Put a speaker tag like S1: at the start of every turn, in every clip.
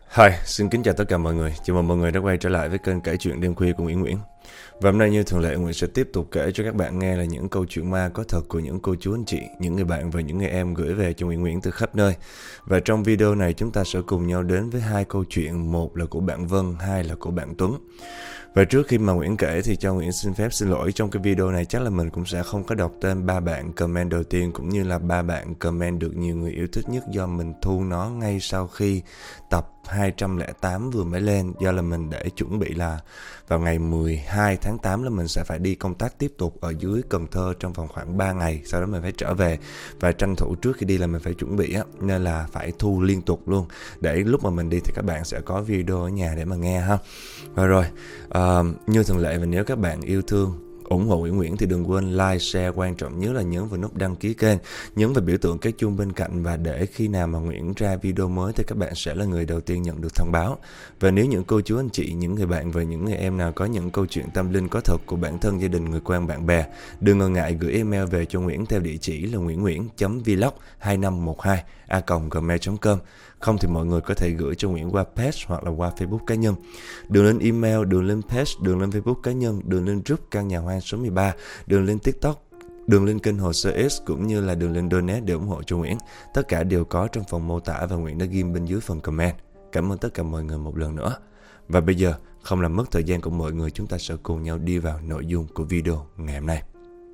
S1: Hi, xin kính chào tất cả mọi người. Chào mừng mọi người đã quay trở lại với kênh kể chuyện đêm khuya của Nguyễn Nguyễn. Và hôm nay như thường lệ, Nguyễn sẽ tiếp tục kể cho các bạn nghe là những câu chuyện ma có thật của những cô chú anh chị, những người bạn và những người em gửi về cho Nguyễn Nguyễn từ khắp nơi. Và trong video này chúng ta sẽ cùng nhau đến với hai câu chuyện, một là của bạn Vân, hai là của bạn Tuấn. Và trước khi mà Nguyễn kể thì cho Nguyễn xin phép xin lỗi, trong cái video này chắc là mình cũng sẽ không có đọc tên ba bạn comment đầu tiên cũng như là ba bạn comment được nhiều người yêu thích nhất, do mình thu nó ngay sau khi tập 208 vừa mới lên, do là mình để chuẩn bị là vào ngày 12 tháng 8 là mình sẽ phải đi công tác tiếp tục ở dưới Cần Thơ trong vòng khoảng 3 ngày, sau đó mình phải trở về và tranh thủ trước khi đi là mình phải chuẩn bị á, nên là phải thu liên tục luôn để lúc mà mình đi thì các bạn sẽ có video ở nhà để mà nghe ha. Rồi, như thường lệ, và nếu các bạn yêu thương ủng hộ Nguyễn Nguyễn thì đừng quên like, share, quan trọng nhất là nhấn vào nút đăng ký kênh, nhấn vào biểu tượng cái chuông bên cạnh, và để khi nào mà Nguyễn ra video mới thì các bạn sẽ là người đầu tiên nhận được thông báo. Và nếu những cô chú anh chị, những người bạn và những người em nào có những câu chuyện tâm linh có thật của bản thân, gia đình, người quen, bạn bè, đừng ngần ngại gửi email về cho Nguyễn theo địa chỉ là nguyennguyến.vlog2512a@gmail.com. Không thì mọi người có thể gửi cho Nguyễn qua page hoặc là qua Facebook cá nhân. Đường lên email, đường lên page, đường lên Facebook cá nhân, đường lên group Căn Nhà Hoang số 13, đường lên TikTok, đường lên kênh Hồ Sơ S cũng như là đường lên donate để ủng hộ cho Nguyễn. Tất cả đều có trong phần mô tả và Nguyễn đã ghi bên dưới phần comment. Cảm ơn tất cả mọi người một lần nữa. Và bây giờ, không làm mất thời gian của mọi người, chúng ta sẽ cùng nhau đi vào nội dung của video ngày hôm nay.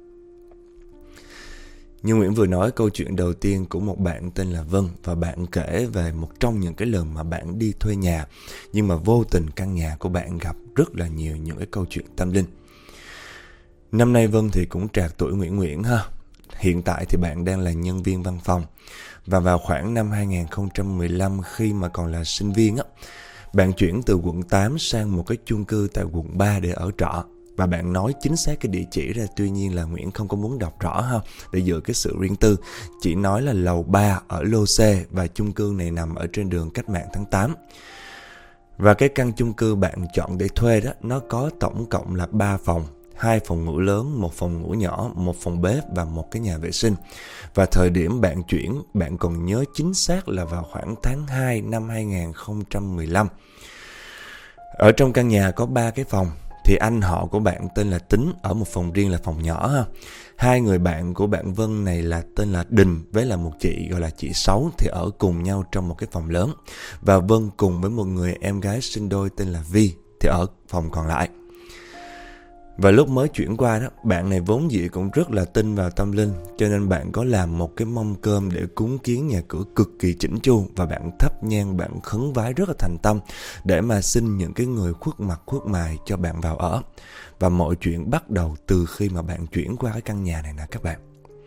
S1: Như Nguyễn vừa nói, câu chuyện đầu tiên của một bạn tên là Vân, và bạn kể về một trong những cái lần mà bạn đi thuê nhà, nhưng mà vô tình căn nhà của bạn gặp rất là nhiều những cái câu chuyện tâm linh. Năm nay Vân thì cũng trạc tuổi Nguyễn Nguyễn ha. Hiện tại thì bạn đang là nhân viên văn phòng, và vào khoảng năm 2015 khi mà còn là sinh viên á, bạn chuyển từ quận 8 sang một cái chung cư tại quận 3 để ở trọ. Và bạn nói chính xác cái địa chỉ ra, tuy nhiên là Nguyễn không có muốn đọc rõ ha, để giữ cái sự riêng tư. Chỉ nói là lầu 3 ở lô C, và chung cư này nằm ở trên đường Cách Mạng tháng 8. Và cái căn chung cư bạn chọn để thuê đó, nó có tổng cộng là 3 phòng, 2 phòng ngủ lớn, 1 phòng ngủ nhỏ, 1 phòng bếp và 1 cái nhà vệ sinh. Và thời điểm bạn chuyển, bạn còn nhớ chính xác là vào khoảng tháng 2 năm 2015. Ở trong căn nhà có 3 cái phòng, thì anh họ của bạn tên là Tính ở một phòng riêng là phòng nhỏ ha. 2 người bạn của bạn Vân này là tên là Đình với là một chị gọi là chị Sáu thì ở cùng nhau trong một cái phòng lớn. Và Vân cùng với một người em gái sinh đôi tên là Vi thì ở phòng còn lại. Và lúc mới chuyển qua đó, bạn này vốn dĩ cũng rất là tin vào tâm linh, cho nên bạn có làm một cái mâm cơm để cúng kiến nhà cửa cực kỳ chỉnh chu, và bạn thắp nhang, bạn khấn vái rất là thành tâm để mà xin những cái người khuất mặt khuất mày cho bạn vào ở. Và mọi chuyện bắt đầu từ khi mà bạn chuyển qua cái căn nhà này nè các bạn.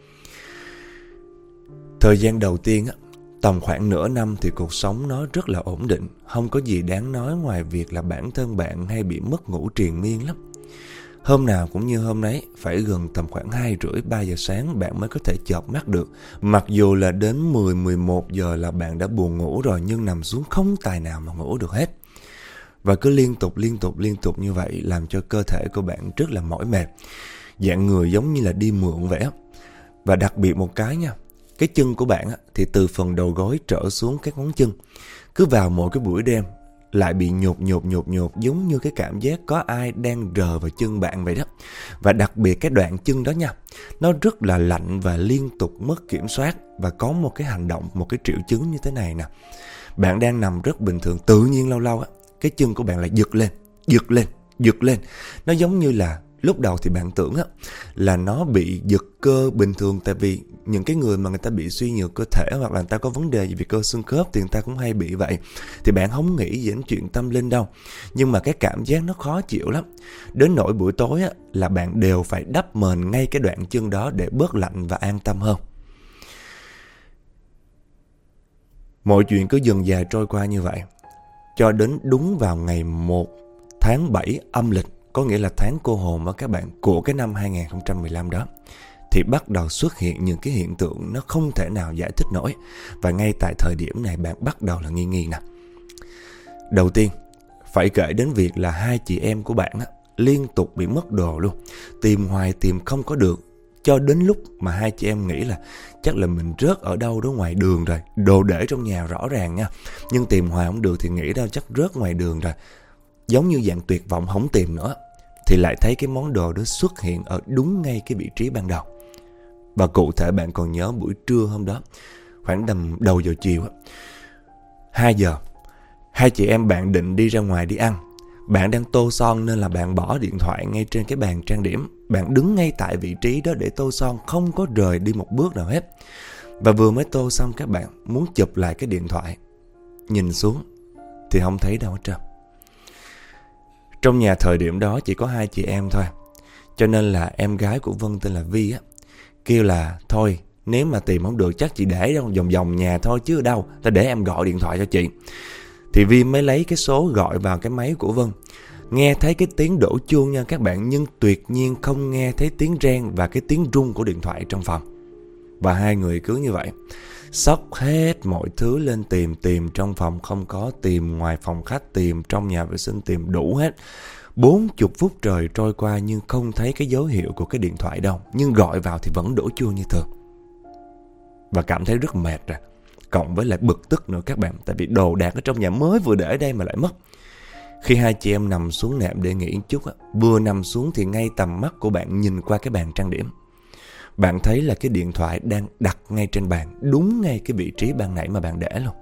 S1: Thời gian đầu tiên á, tầm khoảng nửa năm thì cuộc sống nó rất là ổn định, không có gì đáng nói ngoài việc là bản thân bạn hay bị mất ngủ triền miên lắm. Hôm nào cũng như hôm nấy, phải gần tầm khoảng 2:30-3 giờ sáng bạn mới có thể chợp mắt được. Mặc dù là đến 10-11 giờ là bạn đã buồn ngủ rồi, nhưng nằm xuống không tài nào mà ngủ được hết. Và cứ liên tục như vậy làm cho cơ thể của bạn rất là mỏi mệt. Dạng người giống như là đi mượn vậy á. Và đặc biệt một cái nha, cái chân của bạn á, thì từ phần đầu gối trở xuống các ngón chân, cứ vào mỗi cái buổi đêm lại bị nhột, giống như cái cảm giác có ai đang rờ vào chân bạn vậy đó. Và đặc biệt cái đoạn chân đó nha, nó rất là lạnh và liên tục mất kiểm soát. Và có một cái hành động, một cái triệu chứng như thế này nè. Bạn đang nằm rất bình thường, tự nhiên lâu lâu á, cái chân của bạn lại giật lên. Nó giống như là lúc đầu thì bạn tưởng á là nó bị giật cơ bình thường, tại vì những cái người mà người ta bị suy nhược cơ thể hoặc là người ta có vấn đề gì về cơ xương khớp thì người ta cũng hay bị vậy. Thì bạn không nghĩ gì đến chuyện tâm linh đâu. Nhưng mà cái cảm giác nó khó chịu lắm. Đến nỗi buổi tối á là bạn đều phải đắp mền ngay cái đoạn chân đó để bớt lạnh và an tâm hơn. Mọi chuyện cứ dần dà trôi qua như vậy, cho đến đúng vào ngày 1 tháng 7 âm lịch, có nghĩa là tháng cô hồn đó các bạn, của cái năm 2015 đó, thì bắt đầu xuất hiện những cái hiện tượng nó không thể nào giải thích nổi. Và ngay tại thời điểm này bạn bắt đầu là nghi nè. Đầu tiên phải kể đến việc là 2 chị em của bạn á, liên tục bị mất đồ luôn. Tìm hoài tìm không có được. cho đến lúc mà hai chị em nghĩ là chắc là mình rớt ở đâu đó ngoài đường rồi. Đồ để trong nhà rõ ràng nha, nhưng tìm hoài không được thì nghĩ ra chắc rớt ngoài đường rồi. Giống như dạng tuyệt vọng không tìm nữa, thì lại thấy cái món đồ đó xuất hiện ở đúng ngay cái vị trí ban đầu. Và cụ thể bạn còn nhớ buổi trưa hôm đó, khoảng tầm đầu giờ chiều 2 giờ, hai chị em bạn định đi ra ngoài đi ăn. Bạn đang tô son nên là bạn bỏ điện thoại ngay trên cái bàn trang điểm. Bạn đứng ngay tại vị trí đó để tô son, không có rời đi một bước nào hết. Và vừa mới tô xong các bạn muốn chụp lại cái điện thoại, nhìn xuống thì không thấy đâu hết trơn. Trong nhà thời điểm đó chỉ có hai chị em thôi, cho nên là em gái của Vân tên là Vi á, kêu là thôi nếu mà tìm không được chắc chị để trong vòng vòng nhà thôi chứ ở đâu, ta để em gọi điện thoại cho chị. Thì Vi mới lấy cái số gọi vào cái máy của Vân. Nghe thấy cái tiếng đổ chuông nha các bạn, nhưng tuyệt nhiên không nghe thấy tiếng reng và cái tiếng rung của điện thoại trong phòng. Và hai người cứ như vậy xốc hết mọi thứ lên tìm trong phòng không có, tìm ngoài phòng khách, tìm trong nhà vệ sinh, tìm đủ hết. 40 phút trời trôi qua nhưng không thấy cái dấu hiệu của cái điện thoại đâu, nhưng gọi vào thì vẫn đổ chuông như thường. Và cảm thấy rất mệt rồi, cộng với lại bực tức nữa các bạn, tại vì đồ đạc ở trong nhà mới vừa để ở đây mà lại mất. Khi hai chị em nằm xuống nệm để nghỉ chút á, vừa nằm xuống thì ngay tầm mắt của bạn nhìn qua cái bàn trang điểm, bạn thấy là cái điện thoại đang đặt ngay trên bàn, đúng ngay cái vị trí ban nãy mà bạn để luôn.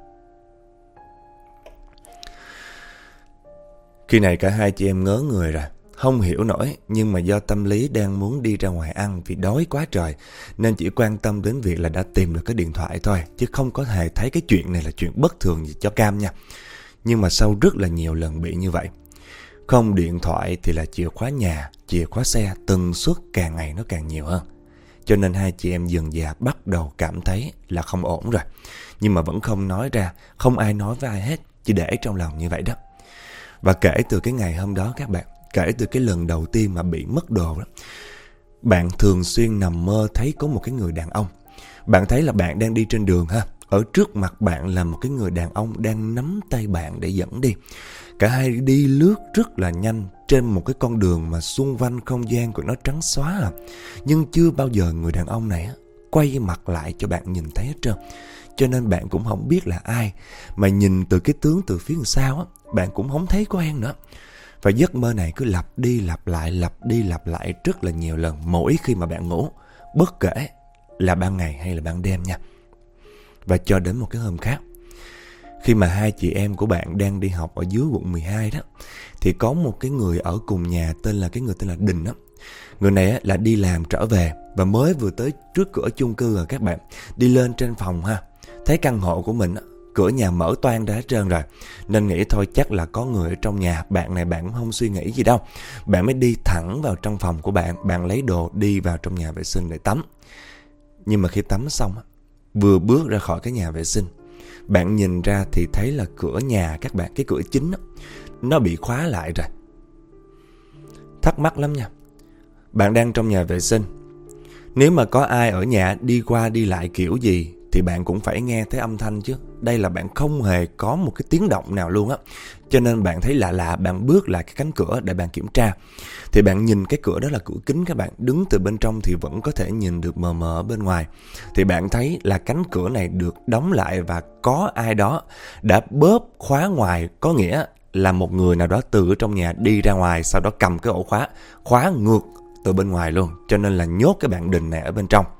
S1: Khi này cả hai chị em ngớ người rồi, không hiểu nổi, nhưng mà do tâm lý đang muốn đi ra ngoài ăn vì đói quá trời, nên chỉ quan tâm đến việc là đã tìm được cái điện thoại thôi, chứ không có hề thấy cái chuyện này là chuyện bất thường gì cho cam nha. Nhưng mà sau rất là nhiều lần bị như vậy, không điện thoại thì là chìa khóa nhà, chìa khóa xe, tần suất càng ngày nó càng nhiều hơn. Cho nên hai chị em dần dà bắt đầu cảm thấy là không ổn rồi. Nhưng mà vẫn không nói ra, không ai nói với ai hết, chỉ để trong lòng như vậy đó. Và kể từ cái ngày hôm đó các bạn, kể từ cái lần đầu tiên mà bị mất đồ đó, bạn thường xuyên nằm mơ thấy có một cái người đàn ông. Bạn thấy là bạn đang đi trên đường ha, ở trước mặt bạn là một cái người đàn ông đang nắm tay bạn để dẫn đi. Cả hai đi lướt rất là nhanh trên một cái con đường mà xung quanh không gian của nó trắng xóa à. Nhưng chưa bao giờ người đàn ông này quay mặt lại cho bạn nhìn thấy hết trơn. Cho nên bạn cũng không biết là ai, mà nhìn từ cái tướng từ phía sau bạn cũng không thấy quen nữa. Và giấc mơ này cứ lặp đi lặp lại rất là nhiều lần mỗi khi mà bạn ngủ, bất kể là ban ngày hay là ban đêm nha. Và cho đến một cái hôm khác, khi mà hai chị em của bạn đang đi học ở dưới quận 12 đó, thì có một cái người ở cùng nhà tên là Đình đó. Người này là đi làm trở về và mới vừa tới trước cửa chung cư rồi các bạn. Đi lên trên phòng ha, thấy căn hộ của mình cửa nhà mở toang ra hết trơn rồi, nên nghĩ thôi chắc là có người ở trong nhà. Bạn này bạn cũng không suy nghĩ gì đâu, bạn mới đi thẳng vào trong phòng của bạn. Bạn lấy đồ đi vào trong nhà vệ sinh để tắm. Nhưng mà khi tắm xong, vừa bước ra khỏi cái nhà vệ sinh, bạn nhìn ra thì thấy là cửa nhà các bạn, cái cửa chính nó bị khóa lại rồi. Thắc mắc lắm nha. Bạn đang trong nhà vệ sinh, nếu mà có ai ở nhà đi qua đi lại kiểu gì thì bạn cũng phải nghe thấy âm thanh chứ. Đây là bạn không hề có một cái tiếng động nào luôn á. Cho nên bạn thấy lạ, bạn bước lại cái cánh cửa để bạn kiểm tra. Thì bạn nhìn cái cửa đó là cửa kính các bạn, đứng từ bên trong thì vẫn có thể nhìn được mờ mờ ở bên ngoài. Thì bạn thấy là cánh cửa này được đóng lại và có ai đó đã bóp khóa ngoài, có nghĩa là một người nào đó từ ở trong nhà đi ra ngoài, sau đó cầm cái ổ khóa ngược từ bên ngoài luôn, cho nên là nhốt cái bạn Đình này ở bên trong.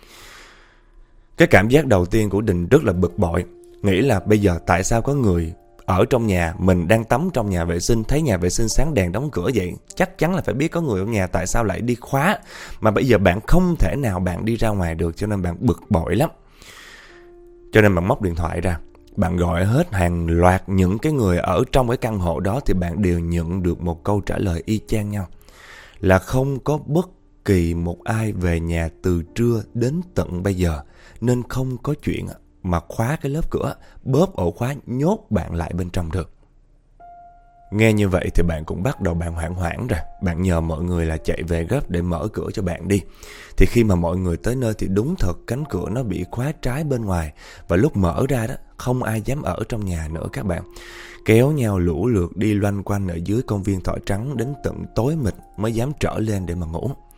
S1: Cái cảm giác đầu tiên của Đình rất là bực bội, nghĩ là bây giờ tại sao có người ở trong nhà, mình đang tắm trong nhà vệ sinh, thấy nhà vệ sinh sáng đèn đóng cửa vậy, chắc chắn là phải biết có người ở nhà, tại sao lại đi khóa, mà bây giờ bạn không thể nào bạn đi ra ngoài được, cho nên bạn bực bội lắm. Cho nên bạn móc điện thoại ra, bạn gọi hết hàng loạt những cái người ở trong cái căn hộ đó, thì bạn đều nhận được một câu trả lời y chang nhau, là không có bất kỳ một ai về nhà từ trưa đến tận bây giờ, nên không có chuyện mà khóa cái lớp cửa, bóp ổ khóa nhốt bạn lại bên trong được. Nghe như vậy thì bạn cũng bắt đầu bạn hoảng rồi. Bạn nhờ mọi người là chạy về gấp để mở cửa cho bạn đi. Thì khi mà mọi người tới nơi thì đúng thật cánh cửa nó bị khóa trái bên ngoài. Và lúc mở ra đó, không ai dám ở trong nhà nữa các bạn. Kéo nhau lũ lượt đi loanh quanh ở dưới công viên Thỏ Trắng đến tận tối mịt mới dám trở lên để mà ngủ.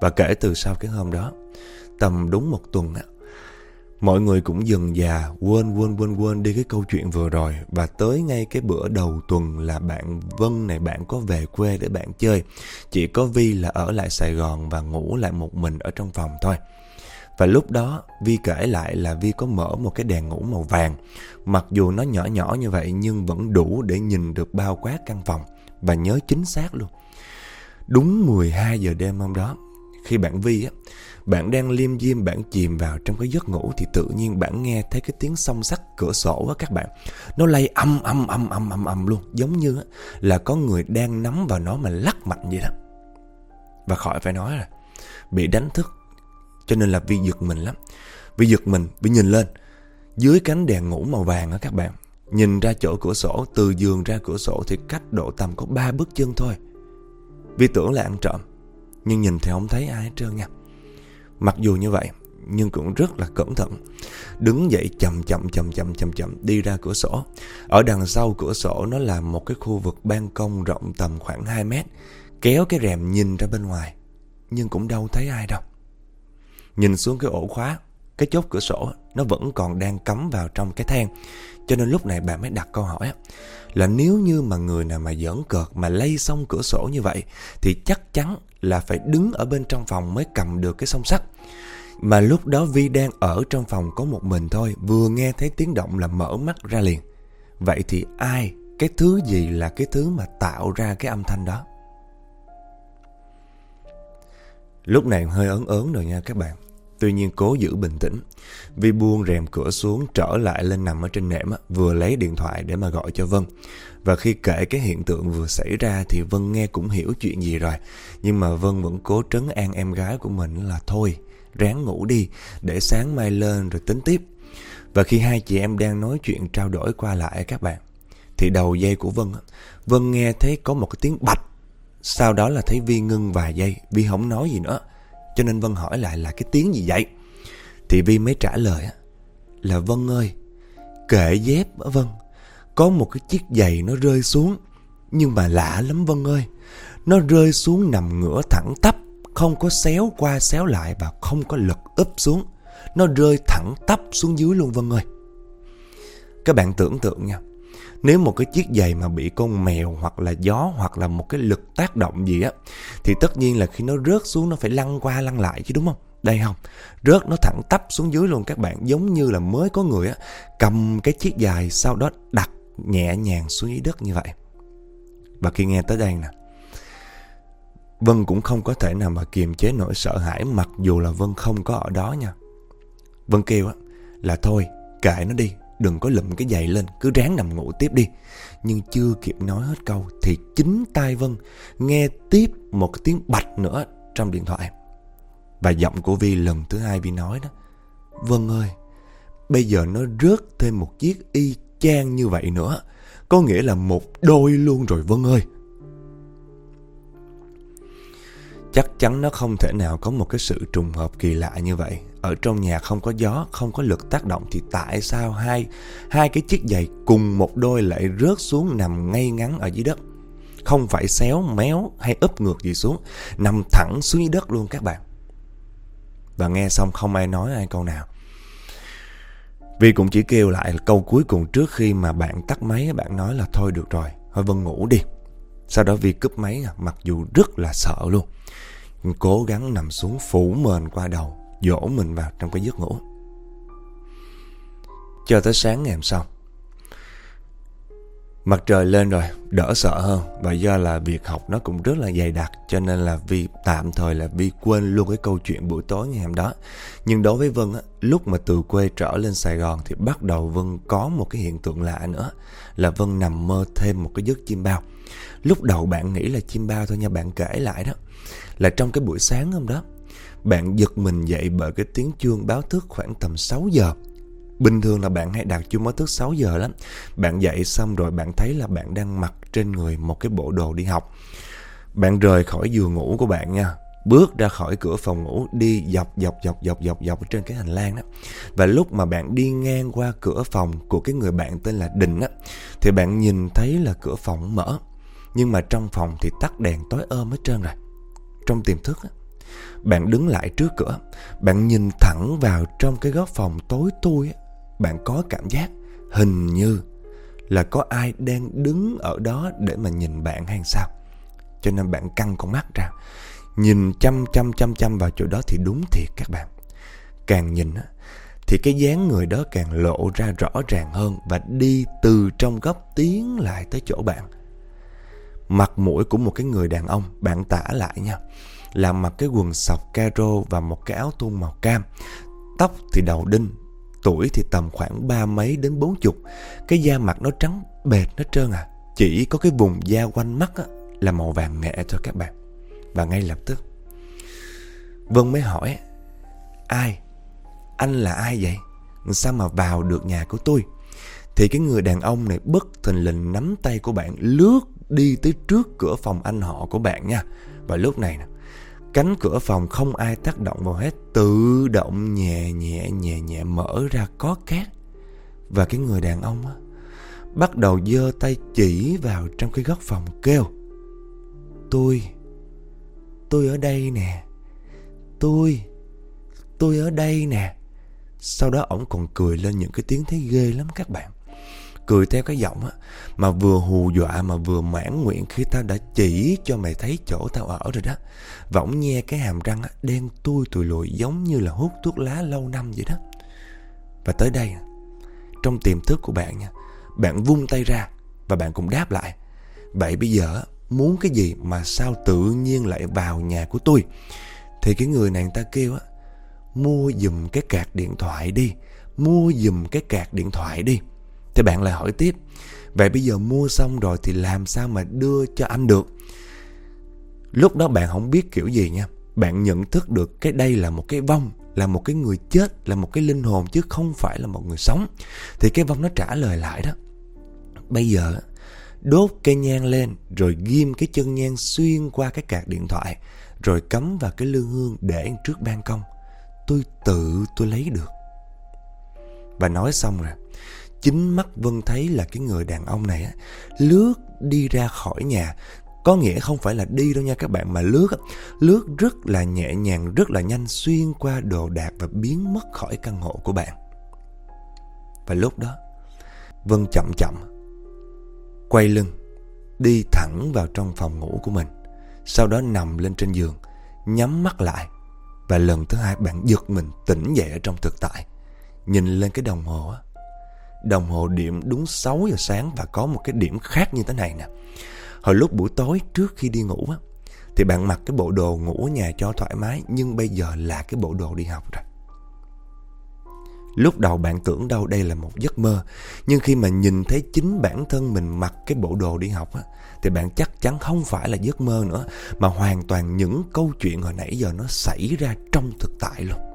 S1: Và kể từ sau cái hôm đó, tầm đúng 1 tuần á, mọi người cũng dần dà quên đi cái câu chuyện vừa rồi. Và tới ngay cái bữa đầu tuần là bạn Vân này, bạn có về quê để bạn chơi. Chỉ có Vi là ở lại Sài Gòn và ngủ lại một mình ở trong phòng thôi. Và lúc đó Vi kể lại là Vi có mở một cái đèn ngủ màu vàng. Mặc dù nó nhỏ nhỏ như vậy nhưng vẫn đủ để nhìn được bao quát căn phòng. Và nhớ chính xác luôn, đúng 12 giờ đêm hôm đó, khi bạn Vi á, bạn đang liêm diêm, bạn chìm vào trong cái giấc ngủ, thì tự nhiên bạn nghe thấy cái tiếng xông xắc cửa sổ á các bạn. Nó lay âm luôn, giống như á, là có người đang nắm vào nó mà lắc mạnh vậy đó. Và khỏi phải nói là bị đánh thức, cho nên là Vi giật mình lắm. Vi giật mình, Vi nhìn lên dưới cánh đèn ngủ màu vàng á các bạn, nhìn ra chỗ cửa sổ. Từ giường ra cửa sổ thì cách độ tầm có 3 bước chân thôi. Vi tưởng là ăn trộm, nhưng nhìn thì không thấy ai hết trơn nha. Mặc dù như vậy nhưng cũng rất là cẩn thận, đứng dậy chậm đi ra cửa sổ. Ở đằng sau cửa sổ nó là một cái khu vực ban công rộng tầm khoảng 2 mét. Kéo cái rèm nhìn ra bên ngoài, nhưng cũng đâu thấy ai đâu. Nhìn xuống cái ổ khóa, cái chốt cửa sổ nó vẫn còn đang cắm vào trong cái thang. Cho nên lúc này bà mới đặt câu hỏi là nếu như mà người nào mà giỡn cợt mà lay xong cửa sổ như vậy thì chắc chắn là phải đứng ở bên trong phòng mới cầm được cái xông xắc. Mà lúc đó Vi đang ở trong phòng có một mình thôi, vừa nghe thấy tiếng động là mở mắt ra liền. Vậy thì ai, cái thứ gì là cái thứ mà tạo ra cái âm thanh đó? Lúc này hơi ớn rồi nha các bạn. Tuy nhiên cố giữ bình tĩnh, Vi buông rèm cửa xuống, trở lại lên nằm ở trên nệm á, vừa lấy điện thoại để mà gọi cho Vân. Và khi kể cái hiện tượng vừa xảy ra thì Vân nghe cũng hiểu chuyện gì rồi. Nhưng mà Vân vẫn cố trấn an em gái của mình là thôi, ráng ngủ đi, để sáng mai lên rồi tính tiếp. Và khi hai chị em đang nói chuyện trao đổi qua lại các bạn, thì đầu dây của Vân á, Vân nghe thấy có một cái tiếng bạch. Sau đó là thấy Vi ngưng vài giây, Vi không nói gì nữa. Cho nên Vân hỏi lại là cái tiếng gì vậy? Thì Vi mới trả lời là Vân ơi, kệ dép á Vân, có một cái chiếc giày nó rơi xuống. Nhưng mà lạ lắm Vân ơi, nó rơi xuống nằm ngửa thẳng tắp, không có xéo qua xéo lại và không có lật úp xuống. Nó rơi thẳng tắp xuống dưới luôn Vân ơi. Các bạn tưởng tượng nha, nếu một cái chiếc giày mà bị con mèo hoặc là gió hoặc là một cái lực tác động gì á, thì tất nhiên là khi nó rớt xuống nó phải lăn qua lăn lại chứ, đúng không? Đây không, rớt nó thẳng tắp xuống dưới luôn các bạn. Giống như là mới có người á cầm cái chiếc giày, sau đó đặt nhẹ nhàng xuống dưới đất như vậy. Và khi nghe tới đây nè, Vân cũng không có thể nào mà kiềm chế nỗi sợ hãi, mặc dù là Vân không có ở đó nha. Vân kêu á là thôi kệ nó đi, đừng có lụm cái giày lên, cứ ráng nằm ngủ tiếp đi. Nhưng chưa kịp nói hết câu thì chính tai Vân nghe tiếp một cái tiếng bạch nữa trong điện thoại. Và giọng của Vi lần thứ hai Vi nói đó: Vân ơi, bây giờ nó rớt thêm một chiếc y chang như vậy nữa, có nghĩa là một đôi luôn rồi Vân ơi. Chắc chắn nó không thể nào có một cái sự trùng hợp kỳ lạ như vậy. Ở trong nhà không có gió, không có lực tác động, thì tại sao hai cái chiếc giày cùng một đôi lại rớt xuống nằm ngay ngắn ở dưới đất? Không phải xéo méo hay úp ngược gì xuống, nằm thẳng xuống dưới đất luôn các bạn. Và nghe xong không ai nói ai câu nào. Vi cũng chỉ kêu lại câu cuối cùng trước khi mà bạn tắt máy. Bạn nói là thôi được rồi, thôi Vân ngủ đi. Sau đó Vi cúp máy, mặc dù rất là sợ luôn, cố gắng nằm xuống phủ mền qua đầu, dỗ mình vào trong cái giấc ngủ. Cho tới sáng ngày hôm sau, mặt trời lên rồi, đỡ sợ hơn. Và do là việc học nó cũng rất là dày đặc, cho nên là Vi tạm thời là Vi quên luôn cái câu chuyện buổi tối ngày hôm đó. Nhưng đối với Vân á, lúc mà từ quê trở lên Sài Gòn thì bắt đầu Vân có một cái hiện tượng lạ nữa, là Vân nằm mơ thêm một cái giấc chim bao. Lúc đầu bạn nghĩ là chim bao thôi nha, bạn kể lại đó là trong cái buổi sáng hôm đó, bạn giật mình dậy bởi cái tiếng chuông báo thức khoảng tầm 6 giờ. Bình thường là bạn hay đặt chuông báo thức 6 giờ lắm. Bạn dậy xong rồi bạn thấy là bạn đang mặc trên người một cái bộ đồ đi học. Bạn rời khỏi giường ngủ của bạn nha, bước ra khỏi cửa phòng ngủ, đi dọc trên cái hành lang đó. Và lúc mà bạn đi ngang qua cửa phòng của cái người bạn tên là Đình á, thì bạn nhìn thấy là cửa phòng mở, nhưng mà trong phòng thì tắt đèn tối ôm hết trơn rồi. Trong tiềm thức á, Bạn đứng lại trước cửa, bạn nhìn thẳng vào trong cái góc phòng tối thui á. Bạn có cảm giác hình như là có ai đang đứng ở đó để mà nhìn bạn hay sao. Cho nên bạn căng con mắt ra, nhìn chăm vào chỗ đó. Thì đúng thiệt các bạn, càng nhìn á thì cái dáng người đó càng lộ ra rõ ràng hơn, và đi từ trong góc tiến lại tới chỗ bạn. Mặt mũi của một cái người đàn ông, bạn tả lại nha, là mặc cái quần sọc caro và một cái áo thun màu cam. Tóc thì đầu đinh, tuổi thì tầm khoảng 30 đến 40. Cái da mặt nó trắng bệt hết trơn à. Chỉ có cái vùng da quanh mắt á là màu vàng nhẹ thôi các bạn. Và ngay lập tức Vân mới hỏi: ai? Anh là ai vậy? Sao mà vào được nhà của tôi? Thì cái người đàn ông này bất thình lình nắm tay của bạn, lướt đi tới trước cửa phòng anh họ của bạn nha. Và lúc này nè, cánh cửa phòng không ai tác động vào hết, tự động nhẹ nhẹ mở ra có két. Và cái người đàn ông á bắt đầu giơ tay chỉ vào trong cái góc phòng kêu: Tôi ở đây nè. Tôi ở đây nè. Sau đó ổng còn cười lên những cái tiếng thấy ghê lắm các bạn. Cười theo cái giọng á mà vừa hù dọa mà vừa mãn nguyện, khi tao đã chỉ cho mày thấy chỗ tao ở rồi đó. Và ổng nhe cái hàm răng á, đen tui tùi lùi giống như là hút thuốc lá lâu năm vậy đó. Và tới đây, trong tiềm thức của bạn nha, bạn vung tay ra và bạn cũng đáp lại: vậy bây giờ muốn cái gì mà sao tự nhiên lại vào nhà của tôi? Thì cái người này người ta kêu á: mua giùm cái card điện thoại đi. Mua giùm cái card điện thoại đi. Thì bạn lại hỏi tiếp: vậy bây giờ mua xong rồi thì làm sao mà đưa cho anh được? Lúc đó bạn không biết kiểu gì nha. Bạn nhận thức được cái đây là một cái vong, là một cái người chết, là một cái linh hồn chứ không phải là một người sống. Thì cái vong nó trả lời lại đó: bây giờ đốt cây nhang lên, rồi ghim cái chân nhang xuyên qua cái card điện thoại, rồi cắm vào cái lư hương để trước ban công. Tôi lấy được. Và nói xong rồi, chính mắt Vân thấy là cái người đàn ông này á lướt đi ra khỏi nhà. Có nghĩa không phải là đi đâu nha các bạn, mà lướt rất là nhẹ nhàng, rất là nhanh, xuyên qua đồ đạc và biến mất khỏi căn hộ của bạn. Và lúc đó Vân chậm quay lưng, đi thẳng vào trong phòng ngủ của mình. Sau đó nằm lên trên giường, nhắm mắt lại. Và lần thứ hai bạn giật mình tỉnh dậy ở trong thực tại. Nhìn lên cái đồng hồ á, đồng hồ điểm đúng 6 giờ sáng. Và có một cái điểm khác như thế này nè. Hồi lúc buổi tối trước khi đi ngủ á, thì bạn mặc cái bộ đồ ngủ ở nhà cho thoải mái, nhưng bây giờ là cái bộ đồ đi học rồi. Lúc đầu bạn tưởng đâu đây là một giấc mơ, nhưng khi mà nhìn thấy chính bản thân mình mặc cái bộ đồ đi học á, thì bạn chắc chắn không phải là giấc mơ nữa, mà hoàn toàn những câu chuyện hồi nãy giờ nó xảy ra trong thực tại luôn.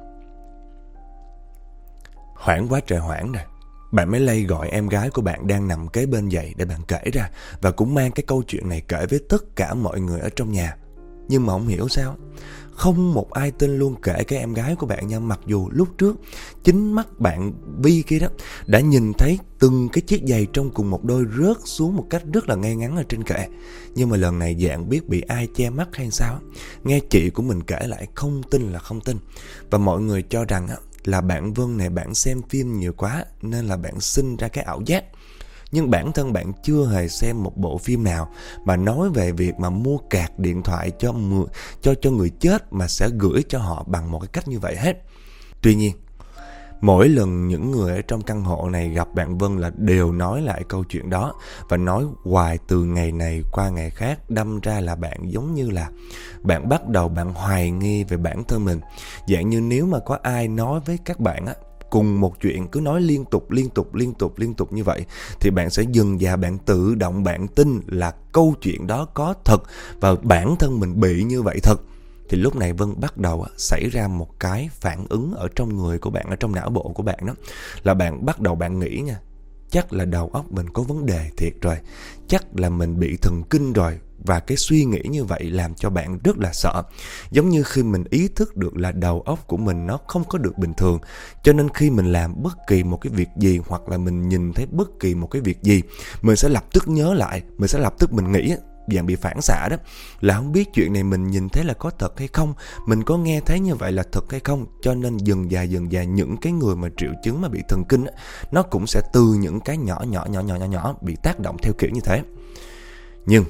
S1: Hoảng quá trời hoảng rồi. Bạn mới lay gọi em gái của bạn đang nằm kế bên dậy để bạn kể ra, và cũng mang cái câu chuyện này kể với tất cả mọi người ở trong nhà. Nhưng mà không hiểu sao không một ai tin luôn, kể cái em gái của bạn nha. Mặc dù lúc trước chính mắt bạn Vi kia đó đã nhìn thấy từng cái chiếc giày trong cùng một đôi rớt xuống một cách rất là ngay ngắn ở trên kệ. Nhưng mà lần này dạng biết bị ai che mắt hay sao, nghe chị của mình kể lại không tin là không tin. Và mọi người cho rằng là bạn Vân này bạn xem phim nhiều quá nên là bạn sinh ra cái ảo giác. Nhưng bản thân bạn chưa hề xem một bộ phim nào mà nói về việc mà mua card điện thoại cho người chết mà sẽ gửi cho họ bằng một cái cách như vậy hết. Tuy nhiên, mỗi lần những người ở trong căn hộ này gặp bạn Vân là đều nói lại câu chuyện đó, và nói hoài từ ngày này qua ngày khác. Đâm ra là bạn giống như là bạn bắt đầu bạn hoài nghi về bản thân mình. Dạng như nếu mà có ai nói với các bạn á cùng một chuyện, cứ nói liên tục như vậy, thì bạn sẽ dần dà bạn tự động bạn tin là câu chuyện đó có thật và bản thân mình bị như vậy thật. Thì lúc này Vân bắt đầu xảy ra một cái phản ứng ở trong người của bạn, ở trong não bộ của bạn đó, là bạn bắt đầu bạn nghĩ nha, chắc là đầu óc mình có vấn đề thiệt rồi, chắc là mình bị thần kinh rồi. Và cái suy nghĩ như vậy làm cho bạn rất là sợ. Giống như khi mình ý thức được là đầu óc của mình nó không có được bình thường, cho nên khi mình làm bất kỳ một cái việc gì, hoặc là mình nhìn thấy bất kỳ một cái việc gì, mình sẽ lập tức nhớ lại, mình sẽ lập tức mình nghĩ dạng bị phản xạ đó, là không biết chuyện này mình nhìn thấy là có thật hay không, mình có nghe thấy như vậy là thật hay không. Cho nên dần dà những cái người mà triệu chứng mà bị thần kinh á, nó cũng sẽ từ những cái nhỏ bị tác động theo kiểu như thế. Nhưng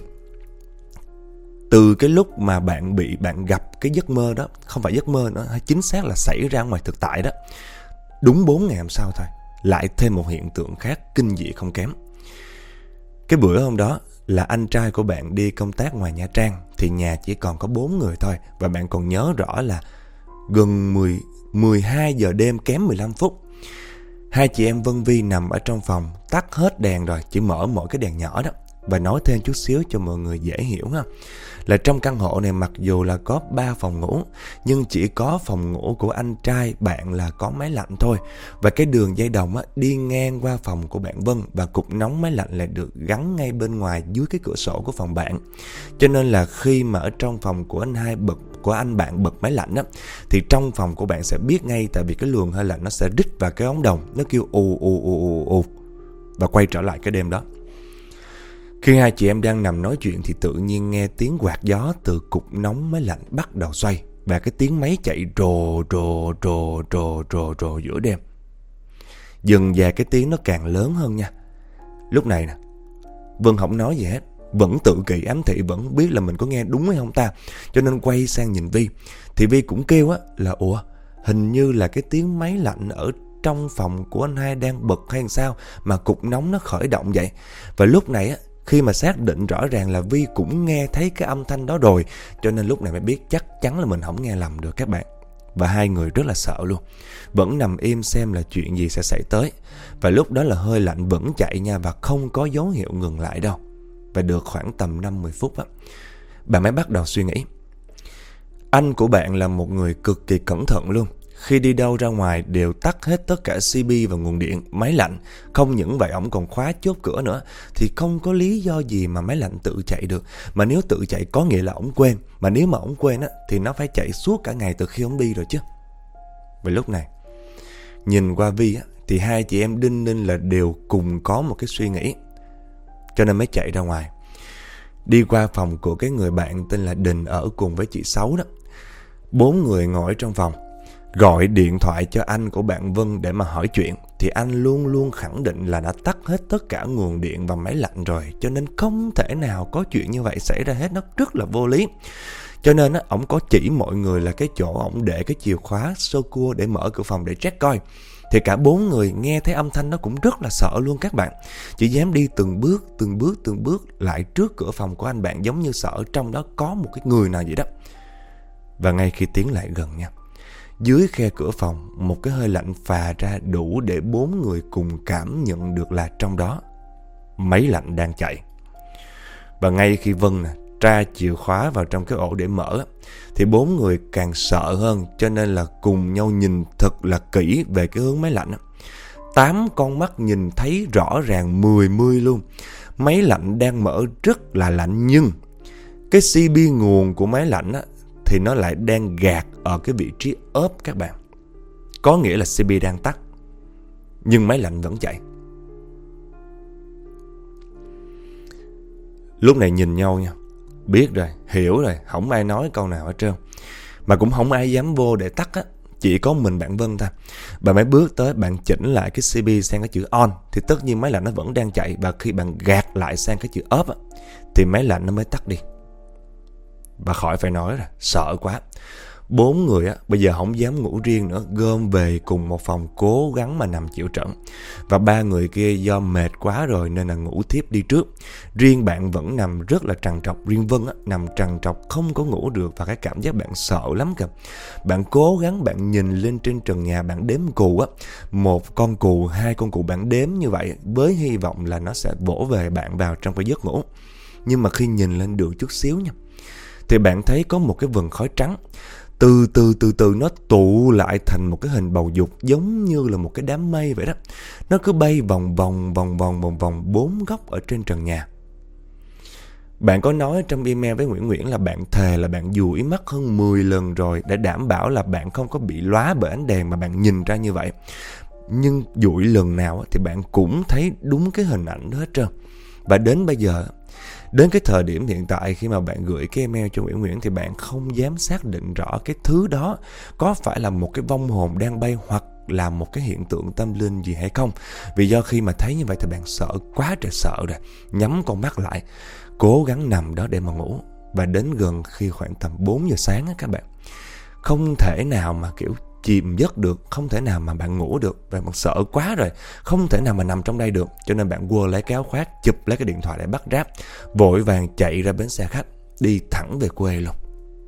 S1: từ cái lúc mà bạn gặp cái giấc mơ đó, không phải giấc mơ nữa, chính xác là xảy ra ngoài thực tại đó, đúng 4 ngày hôm sau thôi, lại thêm một hiện tượng khác kinh dị không kém. Cái bữa hôm đó là anh trai của bạn đi công tác ngoài Nha Trang, thì nhà chỉ còn có 4 người thôi. Và bạn còn nhớ rõ là gần 12 giờ đêm kém 15 phút, hai chị em Vân Vi nằm ở trong phòng, tắt hết đèn rồi, chỉ mở mỗi cái đèn nhỏ đó. Và nói thêm chút xíu cho mọi người dễ hiểu ha, là trong căn hộ này mặc dù là có 3 phòng ngủ, nhưng chỉ có phòng ngủ của anh trai bạn là có máy lạnh thôi. Và cái đường dây đồng á, đi ngang qua phòng của bạn Vân, và cục nóng máy lạnh lại được gắn ngay bên ngoài dưới cái cửa sổ của phòng bạn. Cho nên là khi mà ở trong phòng của anh bạn bật máy lạnh á, thì trong phòng của bạn sẽ biết ngay, tại vì cái luồng hơi lạnh nó sẽ rít vào cái ống đồng, nó kêu ù. Và quay trở lại cái đêm đó, khi hai chị em đang nằm nói chuyện thì tự nhiên nghe tiếng quạt gió từ cục nóng máy lạnh bắt đầu xoay, và cái tiếng máy chạy rồ giữa đêm. Dần dà cái tiếng nó càng lớn hơn nha. Lúc này nè, Vân không nói gì hết, vẫn tự kỷ ám thị, vẫn biết là mình có nghe đúng hay không ta. Cho nên quay sang nhìn Vi, thì Vi cũng kêu á là ủa, hình như là cái tiếng máy lạnh ở trong phòng của anh hai đang bật hay sao mà cục nóng nó khởi động vậy. Và lúc này á, khi mà xác định rõ ràng là Vi cũng nghe thấy cái âm thanh đó rồi, cho nên lúc này mới biết chắc chắn là mình không nghe lầm được các bạn. Và hai người rất là sợ luôn, vẫn nằm im xem là chuyện gì sẽ xảy tới. Và lúc đó là hơi lạnh vẫn chạy nha, và không có dấu hiệu ngừng lại đâu. Và được khoảng tầm 5-10 phút á, bạn mới bắt đầu suy nghĩ. Anh của bạn là một người cực kỳ cẩn thận luôn. Khi đi đâu ra ngoài đều tắt hết tất cả CB và nguồn điện, máy lạnh. Không những vậy, ổng còn khóa chốt cửa nữa. Thì không có lý do gì mà máy lạnh tự chạy được. Mà nếu tự chạy có nghĩa là ổng quên. Mà nếu mà ổng quên á, thì nó phải chạy suốt cả ngày từ khi ổng đi rồi chứ. Và lúc này, nhìn qua Vi á, thì hai chị em đinh ninh là đều cùng có một cái suy nghĩ. Cho nên mới chạy ra ngoài, đi qua phòng của cái người bạn tên là Đình ở cùng với chị Sáu đó. 4 người ngồi trong phòng, gọi điện thoại cho anh của bạn Vân để mà hỏi chuyện. Thì anh luôn luôn khẳng định là đã tắt hết tất cả nguồn điện và máy lạnh rồi, cho nên không thể nào có chuyện như vậy xảy ra hết, nó rất là vô lý. Cho nên á, ổng có chỉ mọi người là cái chỗ ổng để cái chìa khóa sơ cua để mở cửa phòng để check coi. Thì cả 4 người nghe thấy âm thanh nó cũng rất là sợ luôn các bạn. Chỉ dám đi từng bước lại trước cửa phòng của anh bạn, giống như sợ trong đó có một cái người nào vậy đó. Và ngay khi tiến lại gần nha, dưới khe cửa phòng, một cái hơi lạnh phà ra đủ để 4 người cùng cảm nhận được là trong đó máy lạnh đang chạy. Và ngay khi Vân tra chìa khóa vào trong cái ổ để mở, thì 4 người càng sợ hơn, cho nên là cùng nhau nhìn thật là kỹ về cái hướng máy lạnh. 8 con mắt nhìn thấy rõ ràng 10 luôn. Máy lạnh đang mở rất là lạnh, nhưng cái CB nguồn của máy lạnh á, thì nó lại đang gạt ở cái vị trí ốp các bạn. Có nghĩa là CB đang tắt, nhưng máy lạnh vẫn chạy. Lúc này nhìn nhau nha, biết rồi, hiểu rồi, không ai nói câu nào hết trơn. Mà cũng không ai dám vô để tắt á, chỉ có mình bạn Vân thôi. Bạn mới bước tới, bạn chỉnh lại cái CB sang cái chữ on, thì tất nhiên máy lạnh nó vẫn đang chạy. Và khi bạn gạt lại sang cái chữ off á, thì máy lạnh nó mới tắt đi. Và khỏi phải nói rồi, sợ quá. 4 người á, bây giờ không dám ngủ riêng nữa, gom về cùng một phòng cố gắng mà nằm chịu trận. Và 3 người kia do mệt quá rồi nên là ngủ thiếp đi trước. Riêng bạn vẫn nằm rất là trằn trọc. Riêng Vân á, nằm trằn trọc không có ngủ được. Và cái cảm giác bạn sợ lắm kìa. Bạn cố gắng bạn nhìn lên trên trần nhà, bạn đếm cù á, 1 con cù, 2 con cù, bạn đếm như vậy với hy vọng là nó sẽ vỗ về bạn vào trong cái giấc ngủ. Nhưng mà khi nhìn lên được chút xíu nha, thì bạn thấy có một cái vầng khói trắng từ từ nó tụ lại thành một cái hình bầu dục, giống như là một cái đám mây vậy đó. Nó cứ bay vòng vòng 4 góc ở trên trần nhà. Bạn có nói trong email với Nguyễn là bạn thề là bạn dụi mắt hơn 10 lần rồi để đảm bảo là bạn không có bị lóa bởi ánh đèn mà bạn nhìn ra như vậy. Nhưng dụi lần nào thì bạn cũng thấy đúng cái hình ảnh đó hết trơn. Và đến bây giờ, đến cái thời điểm hiện tại khi mà bạn gửi cái email cho Nguyễn thì bạn không dám xác định rõ cái thứ đó có phải là một cái vong hồn đang bay hoặc là một cái hiện tượng tâm linh gì hay không. Vì do khi mà thấy như vậy thì bạn sợ quá trời sợ rồi, nhắm con mắt lại, cố gắng nằm đó để mà ngủ. Và đến gần khi khoảng tầm 4 giờ sáng á các bạn, không thể nào mà kiểu chìm giấc được, không thể nào mà bạn ngủ được, và bạn sợ quá rồi, không thể nào mà nằm trong đây được. Cho nên bạn quơ lấy cái áo khoác, chụp lấy cái điện thoại để bắt Grab, vội vàng chạy ra bến xe khách, đi thẳng về quê luôn.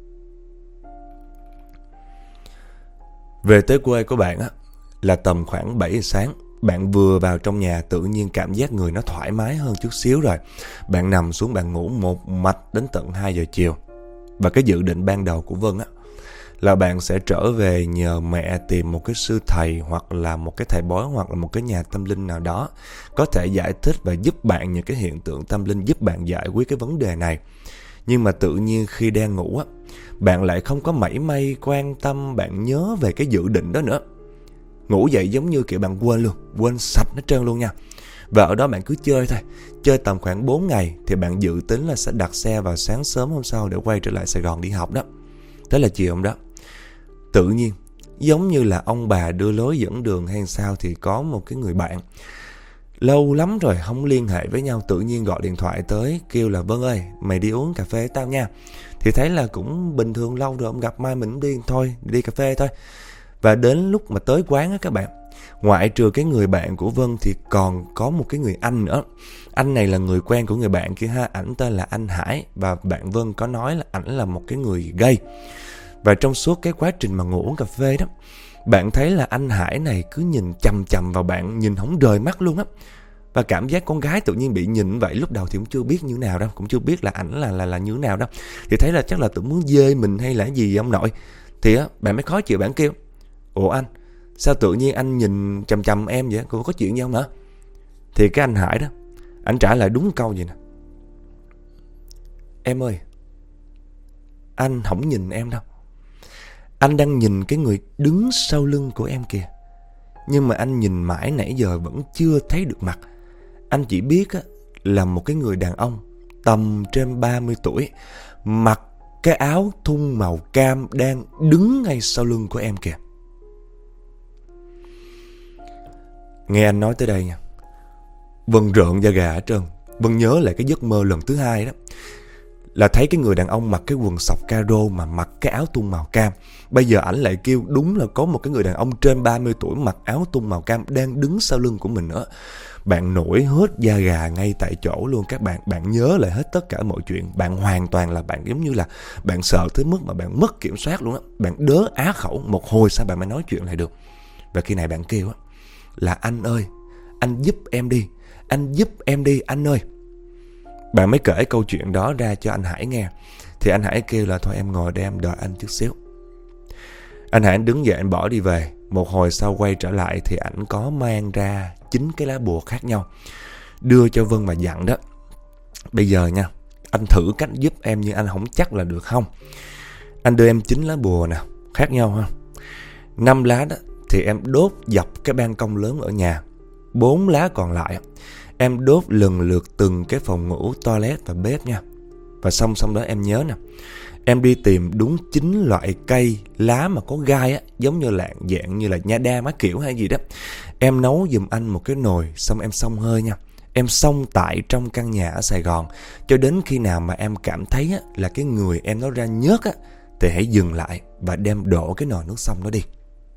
S1: Về tới quê của bạn á, là tầm khoảng 7 giờ sáng. Bạn vừa vào trong nhà tự nhiên cảm giác người nó thoải mái hơn chút xíu rồi. Bạn nằm xuống bạn ngủ một mạch đến tận 2 giờ chiều. Và cái dự định ban đầu của Vân á, là bạn sẽ trở về nhờ mẹ tìm một cái sư thầy hoặc là một cái thầy bói hoặc là một cái nhà tâm linh nào đó có thể giải thích và giúp bạn những cái hiện tượng tâm linh, giúp bạn giải quyết cái vấn đề này. Nhưng mà tự nhiên khi đang ngủ á, bạn lại không có mảy may quan tâm, bạn nhớ về cái dự định đó nữa. Ngủ dậy giống như kiểu bạn quên luôn, quên sạch hết trơn luôn nha. Và ở đó bạn cứ chơi thôi. Chơi tầm khoảng 4 ngày thì bạn dự tính là sẽ đặt xe vào sáng sớm hôm sau để quay trở lại Sài Gòn đi học đó. Thế là chiều hôm đó, tự nhiên giống như là ông bà đưa lối dẫn đường hay sao thì có một cái người bạn lâu lắm rồi không liên hệ với nhau, tự nhiên gọi điện thoại tới kêu là Vân ơi, mày đi uống cà phê với tao nha. Thì thấy là cũng bình thường, lâu rồi không gặp, mai mình đi thôi, đi cà phê thôi. Và đến lúc mà tới quán á các bạn, ngoại trừ cái người bạn của Vân thì còn có một cái người anh nữa. Anh này là người quen của người bạn kia ha, ảnh tên là anh Hải. Và bạn Vân có nói là ảnh là một cái người gay. Và trong suốt cái quá trình mà ngồi uống cà phê đó, bạn thấy là anh Hải này cứ nhìn chằm chằm vào bạn, nhìn không rời mắt luôn á. Và cảm giác con gái tự nhiên bị nhìn vậy, lúc đầu thì cũng chưa biết như nào đâu, cũng chưa biết là ảnh là như nào đâu. Thì thấy là chắc là tự muốn dê mình hay là gì ông nội. Thì á, bạn mới khó chịu, bạn kêu: Ủa anh, sao tự nhiên anh nhìn chằm chằm em vậy? Cô có chuyện gì không hả? Thì cái anh Hải đó, anh trả lời đúng câu gì nè: Em ơi, anh không nhìn em đâu. Anh đang nhìn cái người đứng sau lưng của em kìa. Nhưng mà anh nhìn mãi nãy giờ vẫn chưa thấy được mặt. Anh chỉ biết á, là một cái người đàn ông tầm trên 30 tuổi, mặc cái áo thun màu cam đang đứng ngay sau lưng của em kìa. Nghe anh nói tới đây nha, Vân rợn da gà hết trơn. Vân nhớ lại cái giấc mơ lần thứ hai đó, là thấy cái người đàn ông mặc cái quần sọc caro mà mặc cái áo thun màu cam. Bây giờ ảnh lại kêu đúng là có một cái người đàn ông trên 30 tuổi mặc áo thun màu cam đang đứng sau lưng của mình nữa. Bạn nổi hết da gà ngay tại chỗ luôn các bạn. Bạn nhớ lại hết tất cả mọi chuyện. Bạn hoàn toàn là bạn giống như là bạn sợ tới mức mà bạn mất kiểm soát luôn á. Bạn đớ á khẩu, một hồi sau bạn mới nói chuyện lại được. Và khi này bạn kêu á, là anh ơi, anh giúp em đi, anh giúp em đi anh ơi. Bạn mới kể câu chuyện đó ra cho anh Hải nghe. Thì anh Hải kêu là thôi em ngồi đây, em đợi anh chút xíu. Anh Hải đứng dậy, anh bỏ đi về. Một hồi sau quay trở lại thì ảnh có mang ra 9 cái lá bùa khác nhau, đưa cho Vân mà dặn đó: Bây giờ nha, anh thử cách giúp em nhưng anh không chắc là được không. Anh đưa em 9 lá bùa nè, khác nhau ha. 5 lá đó thì em đốt dọc cái ban công lớn ở nhà. 4 lá còn lại em đốt lần lượt từng cái phòng ngủ, toilet và bếp nha. Và song song đó em nhớ nè, em đi tìm đúng 9 loại cây lá mà có gai á, giống như là dạng như là nha đam á kiểu hay gì đó. Em nấu giùm anh một cái nồi, xong em xông hơi nha. Em xông tại trong căn nhà ở Sài Gòn cho đến khi nào mà em cảm thấy á, là cái người em nó ra nhớt á, thì hãy dừng lại và đem đổ cái nồi nước xông đó đi.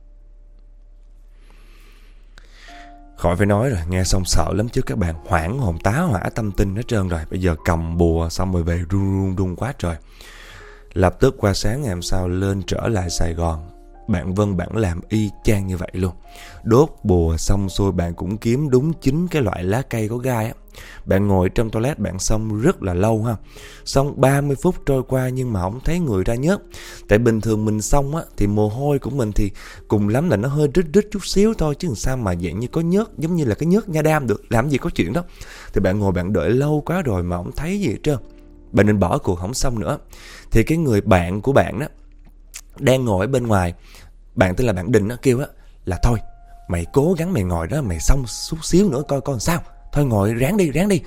S1: Khỏi phải nói rồi, nghe xong sợ lắm chứ các bạn, hoảng hồn tá hỏa tâm tinh hết trơn rồi. Bây giờ cầm bùa xong rồi về run quá trời. Lập tức qua sáng ngày hôm sau lên trở lại Sài Gòn, bạn Vân bạn làm y chang như vậy luôn. Đốt bùa xong xuôi bạn cũng kiếm đúng 9 cái loại lá cây có gai á. Bạn ngồi trong toilet bạn xông rất là lâu ha. Xong 30 phút trôi qua nhưng mà không thấy người ra nhớt. Tại bình thường mình xông á thì mồ hôi của mình thì cùng lắm là nó hơi rít chút xíu thôi, chứ làm sao mà dạng như có nhớt, giống như là cái nhớt nha đam được. Làm gì có chuyện đó. Thì bạn ngồi bạn đợi lâu quá rồi mà không thấy gì hết trơn. Bạn định bỏ cuộc không xong nữa. Thì cái người bạn của bạn đó đang ngồi ở bên ngoài, bạn tên là bạn Đình, nó kêu á là thôi mày cố gắng mày ngồi đó, mày xong chút xíu nữa coi sao, thôi ngồi ráng đi.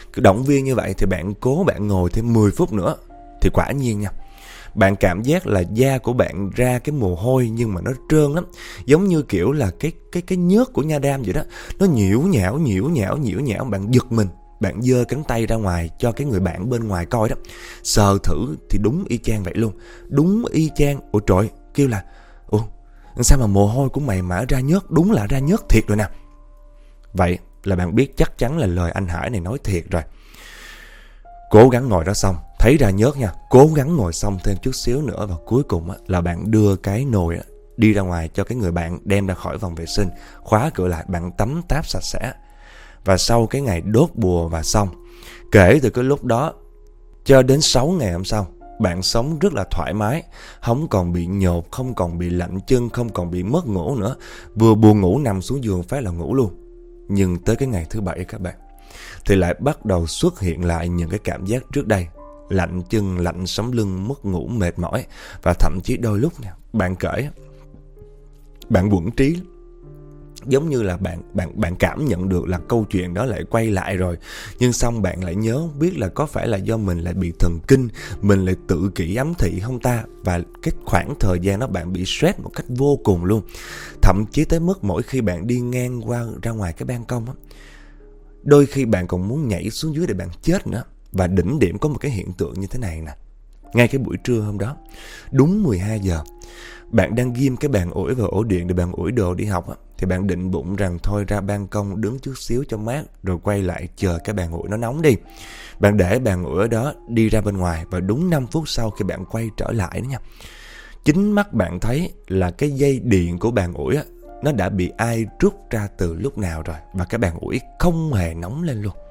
S1: Cứ động viên như vậy thì bạn cố bạn ngồi thêm 10 phút nữa. Thì quả nhiên nha, bạn cảm giác là da của bạn ra cái mồ hôi nhưng mà nó trơn lắm. Giống như kiểu là cái nhớt của nha đam vậy đó. Nó nhiễu nhão, bạn giật mình. Bạn giơ cánh tay ra ngoài cho cái người bạn bên ngoài coi đó. Sờ thử thì đúng y chang vậy luôn. Đúng y chang. Ôi trời, kêu là ủa, sao mà mồ hôi của mày mà ra nhớt? Đúng là ra nhớt thiệt rồi nè. Vậy là bạn biết chắc chắn là lời anh Hải này nói thiệt rồi. Cố gắng ngồi đó xong, thấy ra nhớt nha, cố gắng ngồi xong thêm chút xíu nữa. Và cuối cùng là bạn đưa cái nồi đi ra ngoài cho cái người bạn đem ra khỏi phòng vệ sinh, khóa cửa lại, bạn tắm táp sạch sẽ. Và sau cái ngày đốt bùa và xong, kể từ cái lúc đó cho đến 6 ngày hôm sau, bạn sống rất là thoải mái, không còn bị nhột, không còn bị lạnh chân, không còn bị mất ngủ nữa. Vừa buồn ngủ nằm xuống giường phát là ngủ luôn. Nhưng tới cái ngày thứ 7 các bạn, thì lại bắt đầu xuất hiện lại những cái cảm giác trước đây. Lạnh chân, lạnh sống lưng, mất ngủ, mệt mỏi. Và thậm chí đôi lúc nha, bạn kể, bạn quẫn trí. Giống như là bạn cảm nhận được là câu chuyện đó lại quay lại rồi. Nhưng xong bạn lại nhớ không biết là có phải là do mình lại bị thần kinh, mình lại tự kỷ ám thị không ta. Và cái khoảng thời gian đó bạn bị stress một cách vô cùng luôn. Thậm chí tới mức mỗi khi bạn đi ngang qua ra ngoài cái ban công á, đôi khi bạn còn muốn nhảy xuống dưới để bạn chết nữa. Và đỉnh điểm có một cái hiện tượng như thế này nè. Ngay cái buổi trưa hôm đó, đúng 12 giờ, bạn đang ghim cái bàn ủi vào ổ điện để bạn ủi đồ đi học á, thì bạn định bụng rằng thôi ra ban công đứng chút xíu cho mát rồi quay lại chờ cái bàn ủi nó nóng đi. Bạn để bàn ủi ở đó, đi ra bên ngoài, và đúng 5 phút sau khi bạn quay trở lại đó nha, chính mắt bạn thấy là cái dây điện của bàn ủi á, nó đã bị ai rút ra từ lúc nào rồi. Và cái bàn ủi không hề nóng lên luôn.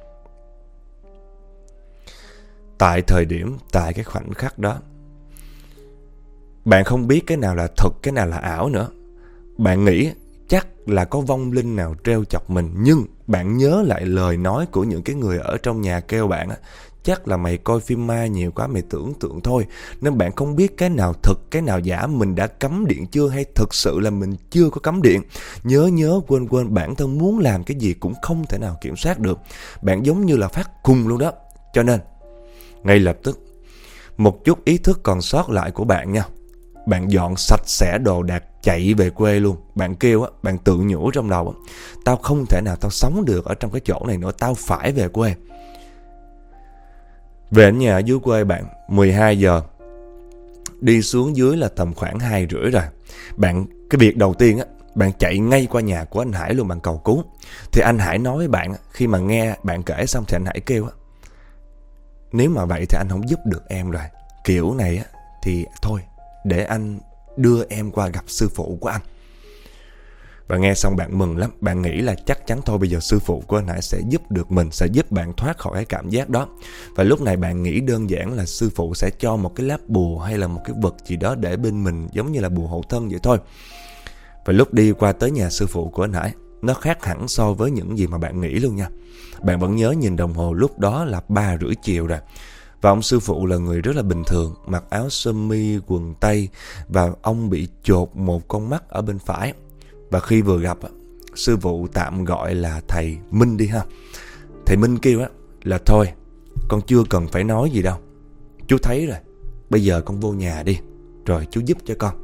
S1: Tại cái khoảnh khắc đó, bạn không biết cái nào là thật, cái nào là ảo nữa. Bạn nghĩ chắc là có vong linh nào trêu chọc mình. Nhưng bạn nhớ lại lời nói của những cái người ở trong nhà kêu bạn á, chắc là mày coi phim ma nhiều quá, mày tưởng tượng thôi. Nên bạn không biết cái nào thật, cái nào giả, mình đã cắm điện chưa hay thực sự là mình chưa có cắm điện. Nhớ quên, bản thân muốn làm cái gì cũng không thể nào kiểm soát được. Bạn giống như là phát khùng luôn đó. Cho nên ngay lập tức, một chút ý thức còn sót lại của bạn nha, bạn dọn sạch sẽ đồ đạc chạy về quê luôn. Bạn kêu á, bạn tự nhủ trong đầu á, tao không thể nào tao sống được ở trong cái chỗ này nữa, tao phải về quê. Về đến nhà ở dưới quê bạn, 12 giờ, đi xuống dưới là tầm khoảng 2:30 rồi. Cái việc đầu tiên á, bạn chạy ngay qua nhà của anh Hải luôn, bạn cầu cứu. Thì anh Hải nói với bạn, khi mà nghe bạn kể xong thì anh Hải kêu á, nếu mà vậy thì anh không giúp được em rồi. Kiểu này á thì thôi, để anh đưa em qua gặp sư phụ của anh. Và nghe xong bạn mừng lắm. Bạn nghĩ là chắc chắn thôi bây giờ sư phụ của anh Hải sẽ giúp được mình, sẽ giúp bạn thoát khỏi cái cảm giác đó. Và lúc này bạn nghĩ đơn giản là sư phụ sẽ cho một cái lá bùa hay là một cái vật gì đó để bên mình, giống như là bùa hộ thân vậy thôi. Và lúc đi qua tới nhà sư phụ của anh Hải, nó khác hẳn so với những gì mà bạn nghĩ luôn nha. Bạn vẫn nhớ nhìn đồng hồ lúc đó là 3:30 chiều rồi. Và ông sư phụ là người rất là bình thường, mặc áo sơ mi, quần tây, và ông bị chột một con mắt ở bên phải. Và khi vừa gặp, sư phụ tạm gọi là thầy Minh đi ha. Thầy Minh kêu là thôi, con chưa cần phải nói gì đâu, chú thấy rồi, bây giờ con vô nhà đi, rồi chú giúp cho con.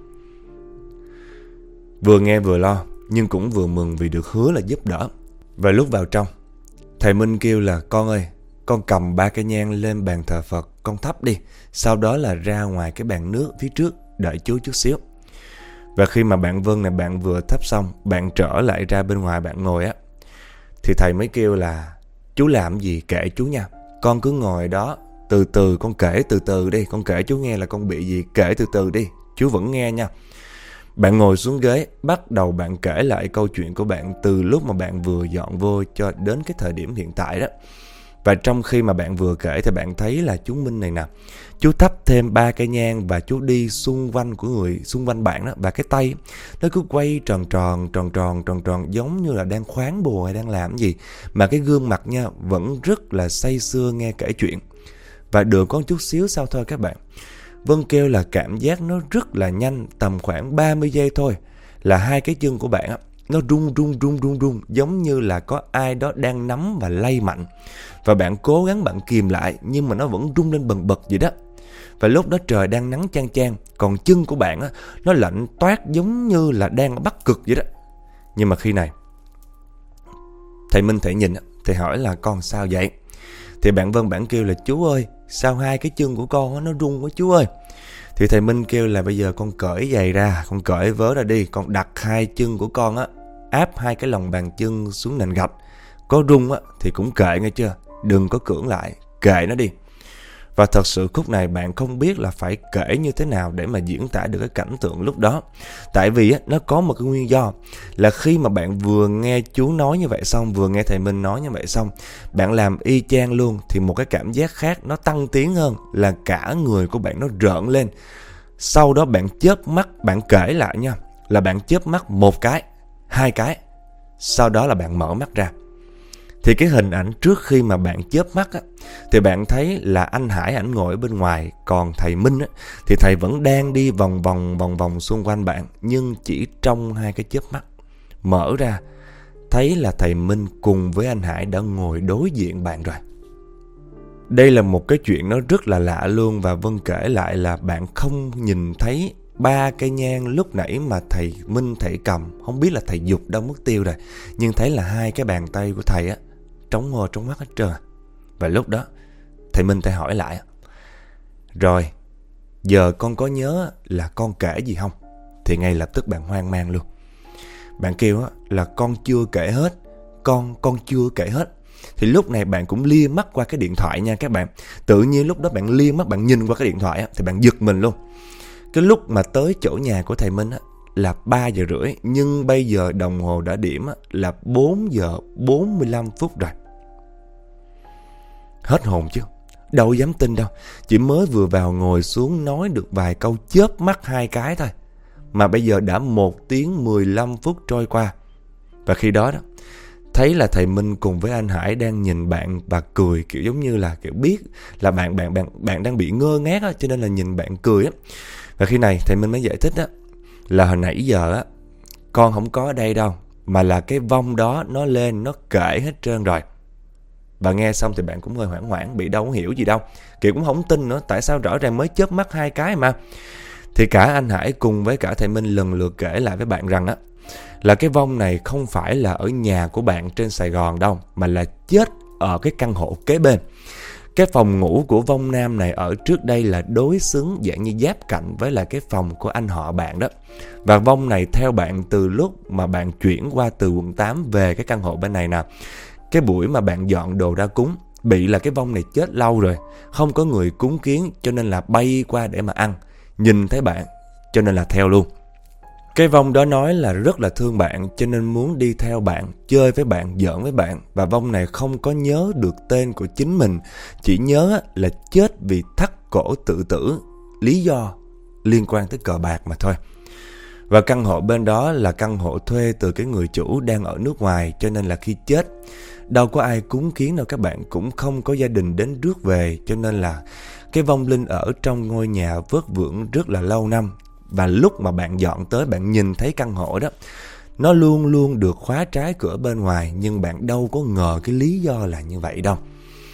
S1: Vừa nghe vừa lo, nhưng cũng vừa mừng vì được hứa là giúp đỡ. Và lúc vào trong, thầy Minh kêu là con ơi, con cầm 3 cây nhang lên bàn thờ Phật, con thắp đi. Sau đó là ra ngoài cái bàn nước phía trước, đợi chú chút xíu. Và khi mà bạn Vân này, bạn vừa thắp xong, bạn trở lại ra bên ngoài bạn ngồi á, thì thầy mới kêu là chú làm gì kệ chú nha, con cứ ngồi đó, từ từ con kể từ từ đi, con kể chú nghe là con bị gì, kể từ từ đi, chú vẫn nghe nha. Bạn ngồi xuống ghế, bắt đầu bạn kể lại câu chuyện của bạn từ lúc mà bạn vừa dọn vô cho đến cái thời điểm hiện tại đó. Và trong khi mà bạn vừa kể thì bạn thấy là chú Minh này nè, chú thắp thêm 3 cây nhang và chú đi xung quanh của người xung quanh bạn đó, và cái tay nó cứ quay tròn tròn giống như là đang khoáng bùa hay đang làm gì, mà cái gương mặt nha vẫn rất là say sưa nghe kể chuyện. Và được có chút xíu sau thôi các bạn, Vân kêu là cảm giác nó rất là nhanh, tầm khoảng 30 giây thôi là hai cái chân của bạn á, nó rung giống như là có ai đó đang nắm và lay mạnh. Và bạn cố gắng bạn kìm lại, nhưng mà nó vẫn rung lên bần bật vậy đó. Và lúc đó trời đang nắng chang chang, còn chân của bạn á, nó lạnh toát giống như là đang ở Bắc Cực vậy đó. Nhưng mà khi này thầy Minh thầy nhìn, thầy hỏi là con sao vậy? Thì bạn Vân bạn kêu là chú ơi, sao hai cái chân của con á, nó rung quá chú ơi. Thì thầy Minh kêu là bây giờ con cởi giày ra, con cởi vớ ra đi, con đặt hai chân của con á, áp hai cái lòng bàn chân xuống nền gạch. Có rung á thì cũng kệ nghe chưa, đừng có cưỡng lại, kệ nó đi. Và thật sự khúc này bạn không biết là phải kể như thế nào để mà diễn tả được cái cảnh tượng lúc đó. Tại vì á, nó có một cái nguyên do là khi mà bạn vừa nghe chú nói như vậy xong, vừa nghe thầy Minh nói như vậy xong, bạn làm y chang luôn, thì một cái cảm giác khác nó tăng tiến hơn là cả người của bạn nó rợn lên. Sau đó bạn chớp mắt, bạn kể lại nha, là bạn chớp mắt 1 cái, 2 cái, sau đó là bạn mở mắt ra. Thì cái hình ảnh trước khi mà bạn chớp mắt á, thì bạn thấy là anh Hải ảnh ngồi ở bên ngoài, còn thầy Minh á, thì thầy vẫn đang đi vòng vòng xung quanh bạn. Nhưng chỉ trong 2 cái chớp mắt mở ra, thấy là thầy Minh cùng với anh Hải đã ngồi đối diện bạn rồi. Đây là một cái chuyện nó rất là lạ luôn. Và Vân kể lại là bạn không nhìn thấy 3 cây nhang lúc nãy mà thầy Minh thầy cầm, không biết là thầy giục đâu mất tiêu rồi, nhưng thấy là 2 cái bàn tay của thầy á trống ngô trống mắt hết trơn. Và lúc đó thầy Minh thầy hỏi lại, rồi giờ con có nhớ là con kể gì không? Thì ngay lập tức bạn hoang mang luôn. Bạn kêu á là con chưa kể hết, con chưa kể hết. Thì lúc này bạn cũng lia mắt qua cái điện thoại nha các bạn. Tự nhiên lúc đó bạn lia mắt, bạn nhìn qua cái điện thoại á, thì bạn giật mình luôn. Cái lúc mà tới chỗ nhà của thầy Minh á, là 3 giờ rưỡi, nhưng bây giờ đồng hồ đã điểm á, là 4 giờ 45 phút rồi. Hết hồn chứ, đâu dám tin đâu. Chỉ mới vừa vào ngồi xuống nói được vài câu, chớp mắt 2 cái thôi, mà bây giờ đã 1 tiếng 15 phút trôi qua. Và khi đó thấy là thầy Minh cùng với anh Hải đang nhìn bạn và cười, kiểu giống như là kiểu biết là bạn đang bị ngơ ngác á, cho nên là nhìn bạn cười á. Và khi này thầy Minh mới giải thích á, là hồi nãy giờ á, con không có ở đây đâu, mà là cái vong đó nó lên nó kể hết trơn rồi. Và nghe xong thì bạn cũng hơi hoảng hoảng, bị đâu có hiểu gì đâu, kiểu cũng không tin nữa, tại sao rõ ràng mới chớp mắt 2 cái mà. Thì cả anh Hải cùng với cả thầy Minh lần lượt kể lại với bạn rằng á, là cái vong này không phải là ở nhà của bạn trên Sài Gòn đâu, mà là chết ở cái căn hộ kế bên. Cái phòng ngủ của vong nam này ở trước đây là đối xứng, dạng như giáp cạnh với là cái phòng của anh họ bạn đó. Và vong này theo bạn từ lúc mà bạn chuyển qua từ quận 8 về cái căn hộ bên này nè. Cái buổi mà bạn dọn đồ ra cúng, bị là cái vong này chết lâu rồi, không có người cúng kiến, cho nên là bay qua để mà ăn. Nhìn thấy bạn cho nên là theo luôn. Cái vong đó nói là rất là thương bạn, cho nên muốn đi theo bạn, chơi với bạn, giỡn với bạn. Và vong này không có nhớ được tên của chính mình, chỉ nhớ là chết vì thắt cổ tự tử, lý do liên quan tới cờ bạc mà thôi. Và căn hộ bên đó là căn hộ thuê từ cái người chủ đang ở nước ngoài, cho nên là khi chết đâu có ai cúng kiến đâu các bạn, cũng không có gia đình đến rước về, cho nên là cái vong linh ở trong ngôi nhà vất vưởng rất là lâu năm. Và lúc mà bạn dọn tới, bạn nhìn thấy căn hộ đó, nó luôn luôn được khóa trái cửa bên ngoài, nhưng bạn đâu có ngờ cái lý do là như vậy đâu.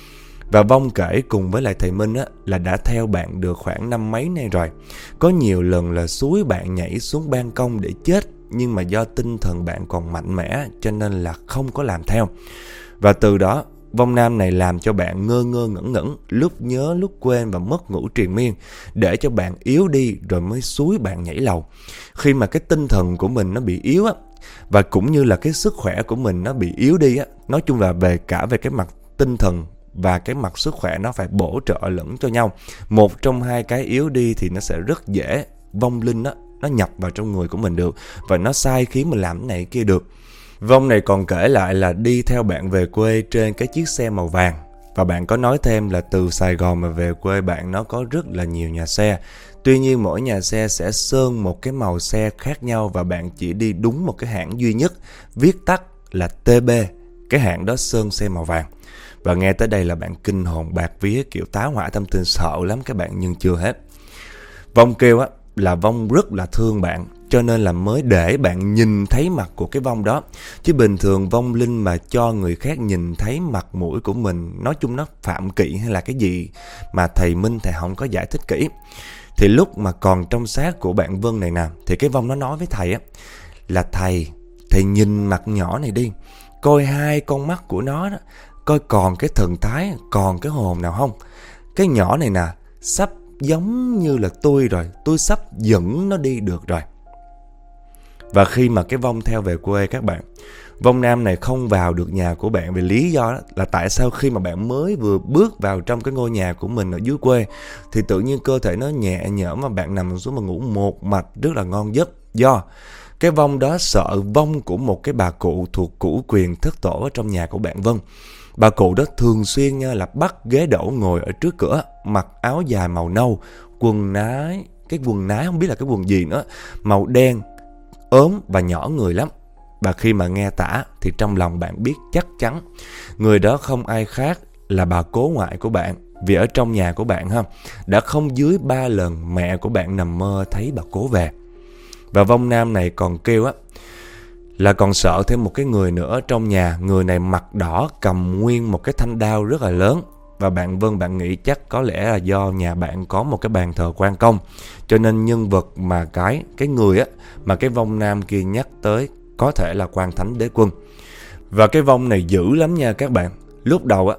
S1: Và vong kể cùng với lại thầy Minh á, là đã theo bạn được khoảng 5 mấy nay rồi. Có nhiều lần là xúi bạn nhảy xuống ban công để chết, nhưng mà do tinh thần bạn còn mạnh mẽ cho nên là không có làm theo. Và từ đó vong nam này làm cho bạn ngơ ngơ ngẩn ngẩn, lúc nhớ lúc quên và mất ngủ triền miên, để cho bạn yếu đi rồi mới xúi bạn nhảy lầu. Khi mà cái tinh thần của mình nó bị yếu á, và cũng như là cái sức khỏe của mình nó bị yếu đi á, nói chung là về cái mặt tinh thần và cái mặt sức khỏe nó phải bổ trợ lẫn cho nhau. Một trong hai cái yếu đi thì nó sẽ rất dễ vong linh á, nó nhập vào trong người của mình được, và nó sai khiến mình làm cái này kia được. Vong này còn kể lại là đi theo bạn về quê trên cái chiếc xe màu vàng. Và bạn có nói thêm là từ Sài Gòn mà về quê bạn nó có rất là nhiều nhà xe. Tuy nhiên mỗi nhà xe sẽ sơn một cái màu xe khác nhau, và bạn chỉ đi đúng một cái hãng duy nhất, viết tắt là TB. Cái hãng đó sơn xe màu vàng. Và nghe tới đây là bạn kinh hồn bạt vía, kiểu táo hỏa tâm tình sợ lắm các bạn, nhưng chưa hết. Vong kêu á là vong rất là thương bạn, cho nên là mới để bạn nhìn thấy mặt của cái vong đó. Chứ bình thường vong linh mà cho người khác nhìn thấy mặt mũi của mình, nói chung nó phạm kỵ hay là cái gì mà thầy Minh thầy không có giải thích kỹ. Thì lúc mà còn trong xác của bạn Vân này nè, thì cái vong nó nói với thầy á, là thầy nhìn mặt nhỏ này đi, coi hai con mắt của nó đó, coi còn cái thần thái, còn cái hồn nào không. Cái nhỏ này nè, sắp giống như là tôi rồi, tôi sắp dẫn nó đi được rồi. Và khi mà cái vong theo về quê các bạn, vong nam này không vào được nhà của bạn vì lý do là tại sao khi mà bạn mới vừa bước vào trong cái ngôi nhà của mình ở dưới quê thì tự nhiên cơ thể nó nhẹ nhõm mà bạn nằm xuống mà ngủ một mạch rất là ngon giấc. Do cái vong đó sợ vong của một cái bà cụ thuộc cửu quyền thất tổ ở trong nhà của bạn Vân. Bà cụ đó thường xuyên nha là bắt ghế đẩu ngồi ở trước cửa, mặc áo dài màu nâu, quần nái, cái quần nái không biết là cái quần gì nữa, màu đen, ốm và nhỏ người lắm. Và khi mà nghe tả thì trong lòng bạn biết chắc chắn người đó không ai khác là bà cố ngoại của bạn. Vì ở trong nhà của bạn đã không dưới 3 lần mẹ của bạn nằm mơ thấy bà cố về. Và vong nam này còn kêu là còn sợ thêm một cái người nữa ở trong nhà. Người này mặt đỏ, cầm nguyên một cái thanh đao rất là lớn. Và bạn Vân bạn nghĩ chắc có lẽ là do nhà bạn có một cái bàn thờ Quan Công, cho nên nhân vật mà cái người mà cái vong nam kia nhắc tới có thể là Quan Thánh Đế Quân. Và cái vong này dữ lắm nha các bạn. Lúc đầu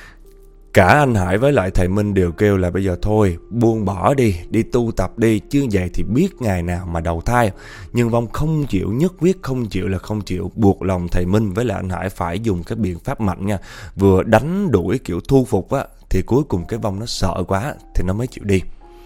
S1: cả anh Hải với lại thầy Minh đều kêu là bây giờ thôi buông bỏ đi tu tập đi, chứ vậy thì biết ngày nào mà đầu thai. Nhưng vong không chịu, nhất quyết không chịu là không chịu, buộc lòng thầy Minh với lại anh Hải phải dùng cái biện pháp mạnh nha, vừa đánh đuổi kiểu thu phục thì cuối cùng cái vong nó sợ quá thì nó mới chịu đi.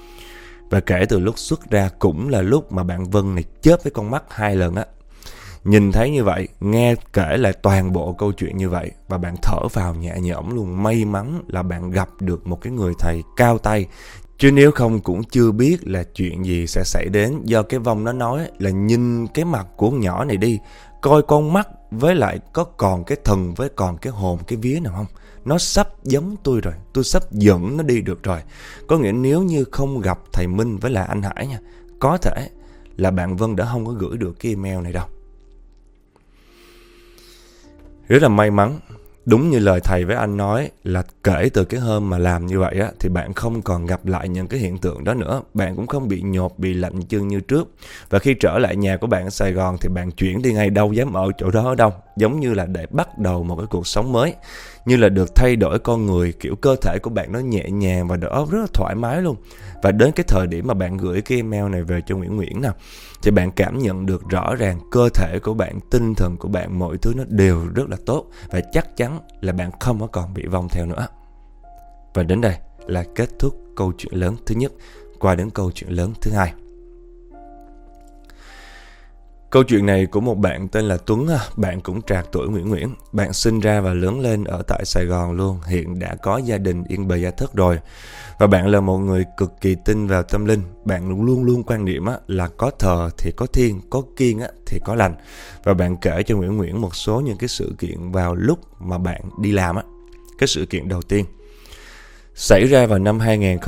S1: Và kể từ lúc xuất ra cũng là lúc mà bạn Vân này chớp với con mắt 2 lần Nhìn thấy như vậy, nghe kể lại toàn bộ câu chuyện như vậy và bạn thở phào nhẹ nhõm luôn. May mắn là bạn gặp được một cái người thầy cao tay, chứ nếu không cũng chưa biết là chuyện gì sẽ xảy đến. Do cái vong nó nói là nhìn cái mặt của con nhỏ này đi, coi con mắt với lại có còn cái thần với còn cái hồn cái vía nào không. Nó sắp giống tôi rồi, tôi sắp dẫn nó đi được rồi. Có nghĩa nếu như không gặp thầy Minh với lại anh Hải nha, có thể là bạn Vân đã không có gửi được cái email này đâu. Rất là may mắn, đúng như lời thầy với anh nói là kể từ cái hôm mà làm như vậy thì bạn không còn gặp lại những cái hiện tượng đó nữa. Bạn cũng không bị nhột, bị lạnh chân như trước. Và khi trở lại nhà của bạn ở Sài Gòn thì bạn chuyển đi ngay, đâu dám ở chỗ đó ở đâu. Giống như là để bắt đầu một cái cuộc sống mới, như là được thay đổi con người, kiểu cơ thể của bạn nó nhẹ nhàng và đầu óc rất là thoải mái luôn. Và đến cái thời điểm mà bạn gửi cái email này về cho Nguyễn nè, thì bạn cảm nhận được rõ ràng cơ thể của bạn, tinh thần của bạn, mọi thứ nó đều rất là tốt. Và chắc chắn là bạn không có còn bị vong theo nữa. Và đến đây là kết thúc câu chuyện lớn thứ nhất, qua đến câu chuyện lớn thứ hai. Câu chuyện này của một bạn tên là Tuấn, bạn cũng trạc tuổi Nguyễn. Bạn sinh ra và lớn lên ở tại Sài Gòn luôn, hiện đã có gia đình yên bề gia thất rồi. Và bạn là một người cực kỳ tin vào tâm linh. Bạn luôn luôn quan niệm là có thờ thì có thiên, có kiêng thì có lành. Và bạn kể cho Nguyễn một số những cái sự kiện vào lúc mà bạn đi làm. Cái sự kiện đầu tiên xảy ra vào năm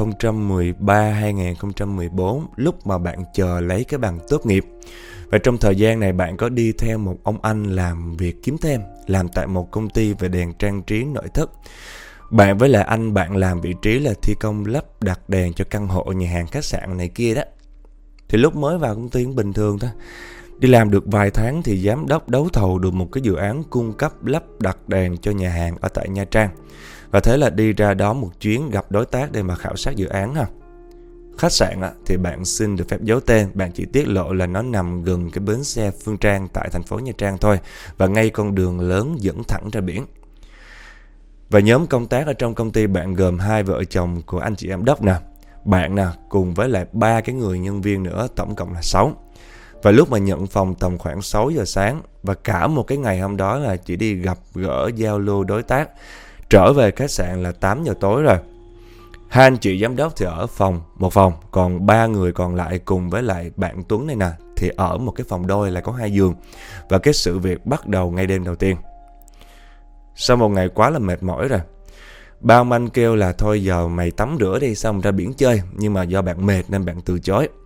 S1: 2013-2014, lúc mà bạn chờ lấy cái bằng tốt nghiệp. Và trong thời gian này bạn có đi theo một ông anh làm việc kiếm thêm, làm tại một công ty về đèn trang trí nội thất. Bạn với lại anh bạn làm vị trí là thi công lắp đặt đèn cho căn hộ, nhà hàng, khách sạn này kia đó. Thì lúc mới vào công ty cũng bình thường thôi. Đi làm được vài tháng thì giám đốc đấu thầu được một cái dự án cung cấp lắp đặt đèn cho nhà hàng ở tại Nha Trang. Và thế là đi ra đó một chuyến gặp đối tác để mà khảo sát dự án Khách sạn thì bạn xin được phép giấu tên, bạn chỉ tiết lộ là nó nằm gần cái bến xe Phương Trang tại thành phố Nha Trang thôi, và ngay con đường lớn dẫn thẳng ra biển. Và nhóm công tác ở trong công ty bạn gồm 2 vợ chồng của anh chị giám đốc bạn cùng với lại 3 cái người nhân viên nữa, tổng cộng là 6. Và lúc mà nhận phòng tầm khoảng 6 giờ sáng, và cả một cái ngày hôm đó là chỉ đi gặp gỡ giao lưu đối tác, trở về khách sạn là 8 giờ tối rồi. 2 anh chị giám đốc thì ở một phòng, còn 3 người còn lại cùng với lại bạn Tuấn này thì ở một cái phòng đôi là có 2 giường. Và cái sự việc bắt đầu ngay đêm đầu tiên. Sau một ngày quá là mệt mỏi rồi, bao manh kêu là thôi giờ mày tắm rửa đi xong ra biển chơi, nhưng mà do bạn mệt nên bạn từ chối.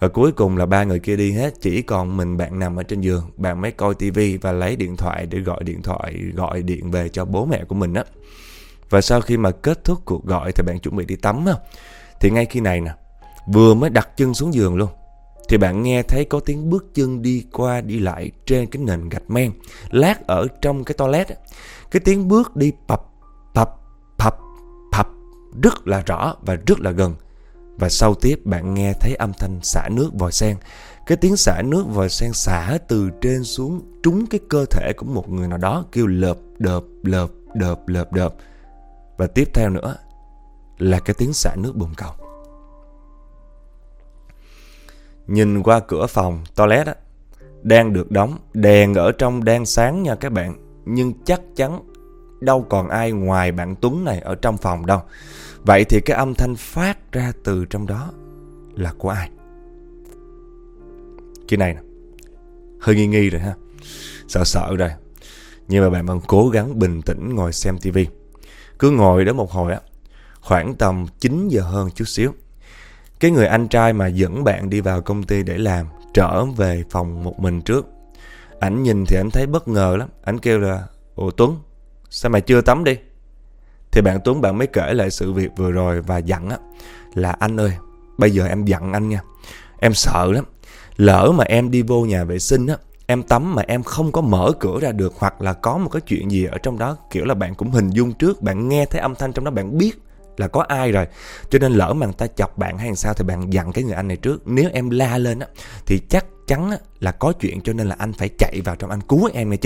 S1: Và cuối cùng là 3 người kia đi hết, chỉ còn mình bạn nằm ở trên giường. Bạn mới coi tivi và lấy điện thoại để gọi điện về cho bố mẹ của mình á. Và sau khi mà kết thúc cuộc gọi thì bạn chuẩn bị đi tắm á. Thì ngay khi này nè, vừa mới đặt chân xuống giường luôn, thì bạn nghe thấy có tiếng bước chân đi qua đi lại trên cái nền gạch men lát ở trong cái toilet á. Cái tiếng bước đi pập pập pập pập rất là rõ và rất là gần. Và sau tiếp bạn nghe thấy âm thanh xả nước vòi sen. Cái tiếng xả nước vòi sen xả từ trên xuống trúng cái cơ thể của một người nào đó, kêu lợp đợp lợp đợp lợp đợp. Và tiếp theo nữa là cái tiếng xả nước bồn cầu. Nhìn qua cửa phòng toilet á, đang được đóng, đèn ở trong đang sáng nha các bạn. Nhưng chắc chắn đâu còn ai ngoài bạn Tuấn này ở trong phòng đâu. Vậy thì cái âm thanh phát ra từ trong đó là của ai? Cái này nè, hơi nghi nghi rồi ha, sợ rồi. Nhưng mà bạn vẫn cố gắng bình tĩnh ngồi xem tivi. Cứ ngồi đó một hồi á, khoảng tầm 9 giờ hơn chút xíu, cái người anh trai mà dẫn bạn đi vào công ty để làm trở về phòng một mình trước. Ảnh nhìn thì ảnh thấy bất ngờ lắm. Ảnh kêu là: "Ủa Tuấn, sao mày chưa tắm đi?" Thì bạn Tuấn bạn mới kể lại sự việc vừa rồi và dặn á là: "Anh ơi, bây giờ em dặn anh nha. Em sợ lắm. Lỡ mà em đi vô nhà vệ sinh á, em tắm mà em không có mở cửa ra được, hoặc là có một cái chuyện gì ở trong đó." Kiểu là bạn cũng hình dung trước, bạn nghe thấy âm thanh trong đó, bạn biết là có ai rồi. Cho nên lỡ mà người ta chọc bạn hay sao thì bạn dặn cái người anh này trước. Nếu em la lên á thì chắc chắn á là có chuyện, cho nên là anh phải chạy vào trong anh cứu em, nghe chưa?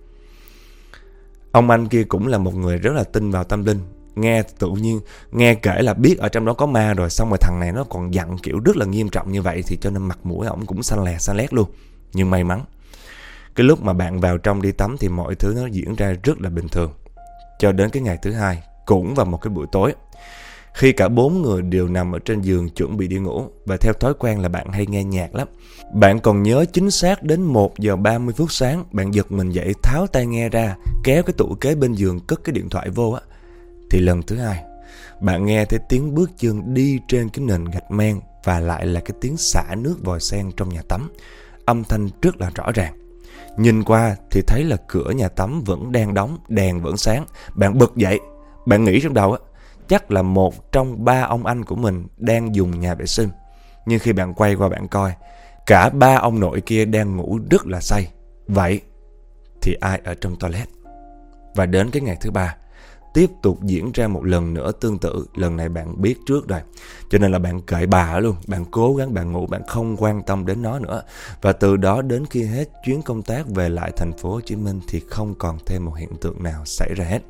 S1: Ông anh kia cũng là một người rất là tin vào tâm linh. Nghe tự nhiên nghe kể là biết ở trong đó có ma rồi, xong rồi thằng này nó còn dặn kiểu rất là nghiêm trọng như vậy, thì cho nên mặt mũi ổng cũng xanh lét luôn. Nhưng may mắn, cái lúc mà bạn vào trong đi tắm thì mọi thứ nó diễn ra rất là bình thường. Cho đến cái ngày thứ hai, cũng vào một cái buổi tối, khi cả 4 người đều nằm ở trên giường chuẩn bị đi ngủ. Và theo thói quen là bạn hay nghe nhạc lắm. Bạn còn nhớ chính xác đến 1 giờ 30 phút sáng, bạn giật mình dậy, tháo tai nghe ra, kéo cái tủ kế bên giường, cất cái điện thoại vô á. Thì lần thứ hai, bạn nghe thấy tiếng bước chân đi trên cái nền gạch men, và lại là cái tiếng xả nước vòi sen trong nhà tắm. Âm thanh rất là rõ ràng. Nhìn qua thì thấy là cửa nhà tắm vẫn đang đóng, đèn vẫn sáng. Bạn bật dậy, bạn nghĩ trong đầu á, chắc là một trong 3 ông anh của mình đang dùng nhà vệ sinh. Nhưng khi bạn quay qua bạn coi, cả 3 ông nội kia đang ngủ rất là say. Vậy thì ai ở trong toilet? Và đến cái ngày thứ 3, tiếp tục diễn ra một lần nữa tương tự. Lần này bạn biết trước rồi, cho nên là bạn kệ bà luôn. Bạn cố gắng bạn ngủ, bạn không quan tâm đến nó nữa. Và từ đó đến khi hết chuyến công tác về lại thành phố Hồ Chí Minh thì không còn thêm một hiện tượng nào xảy ra hết.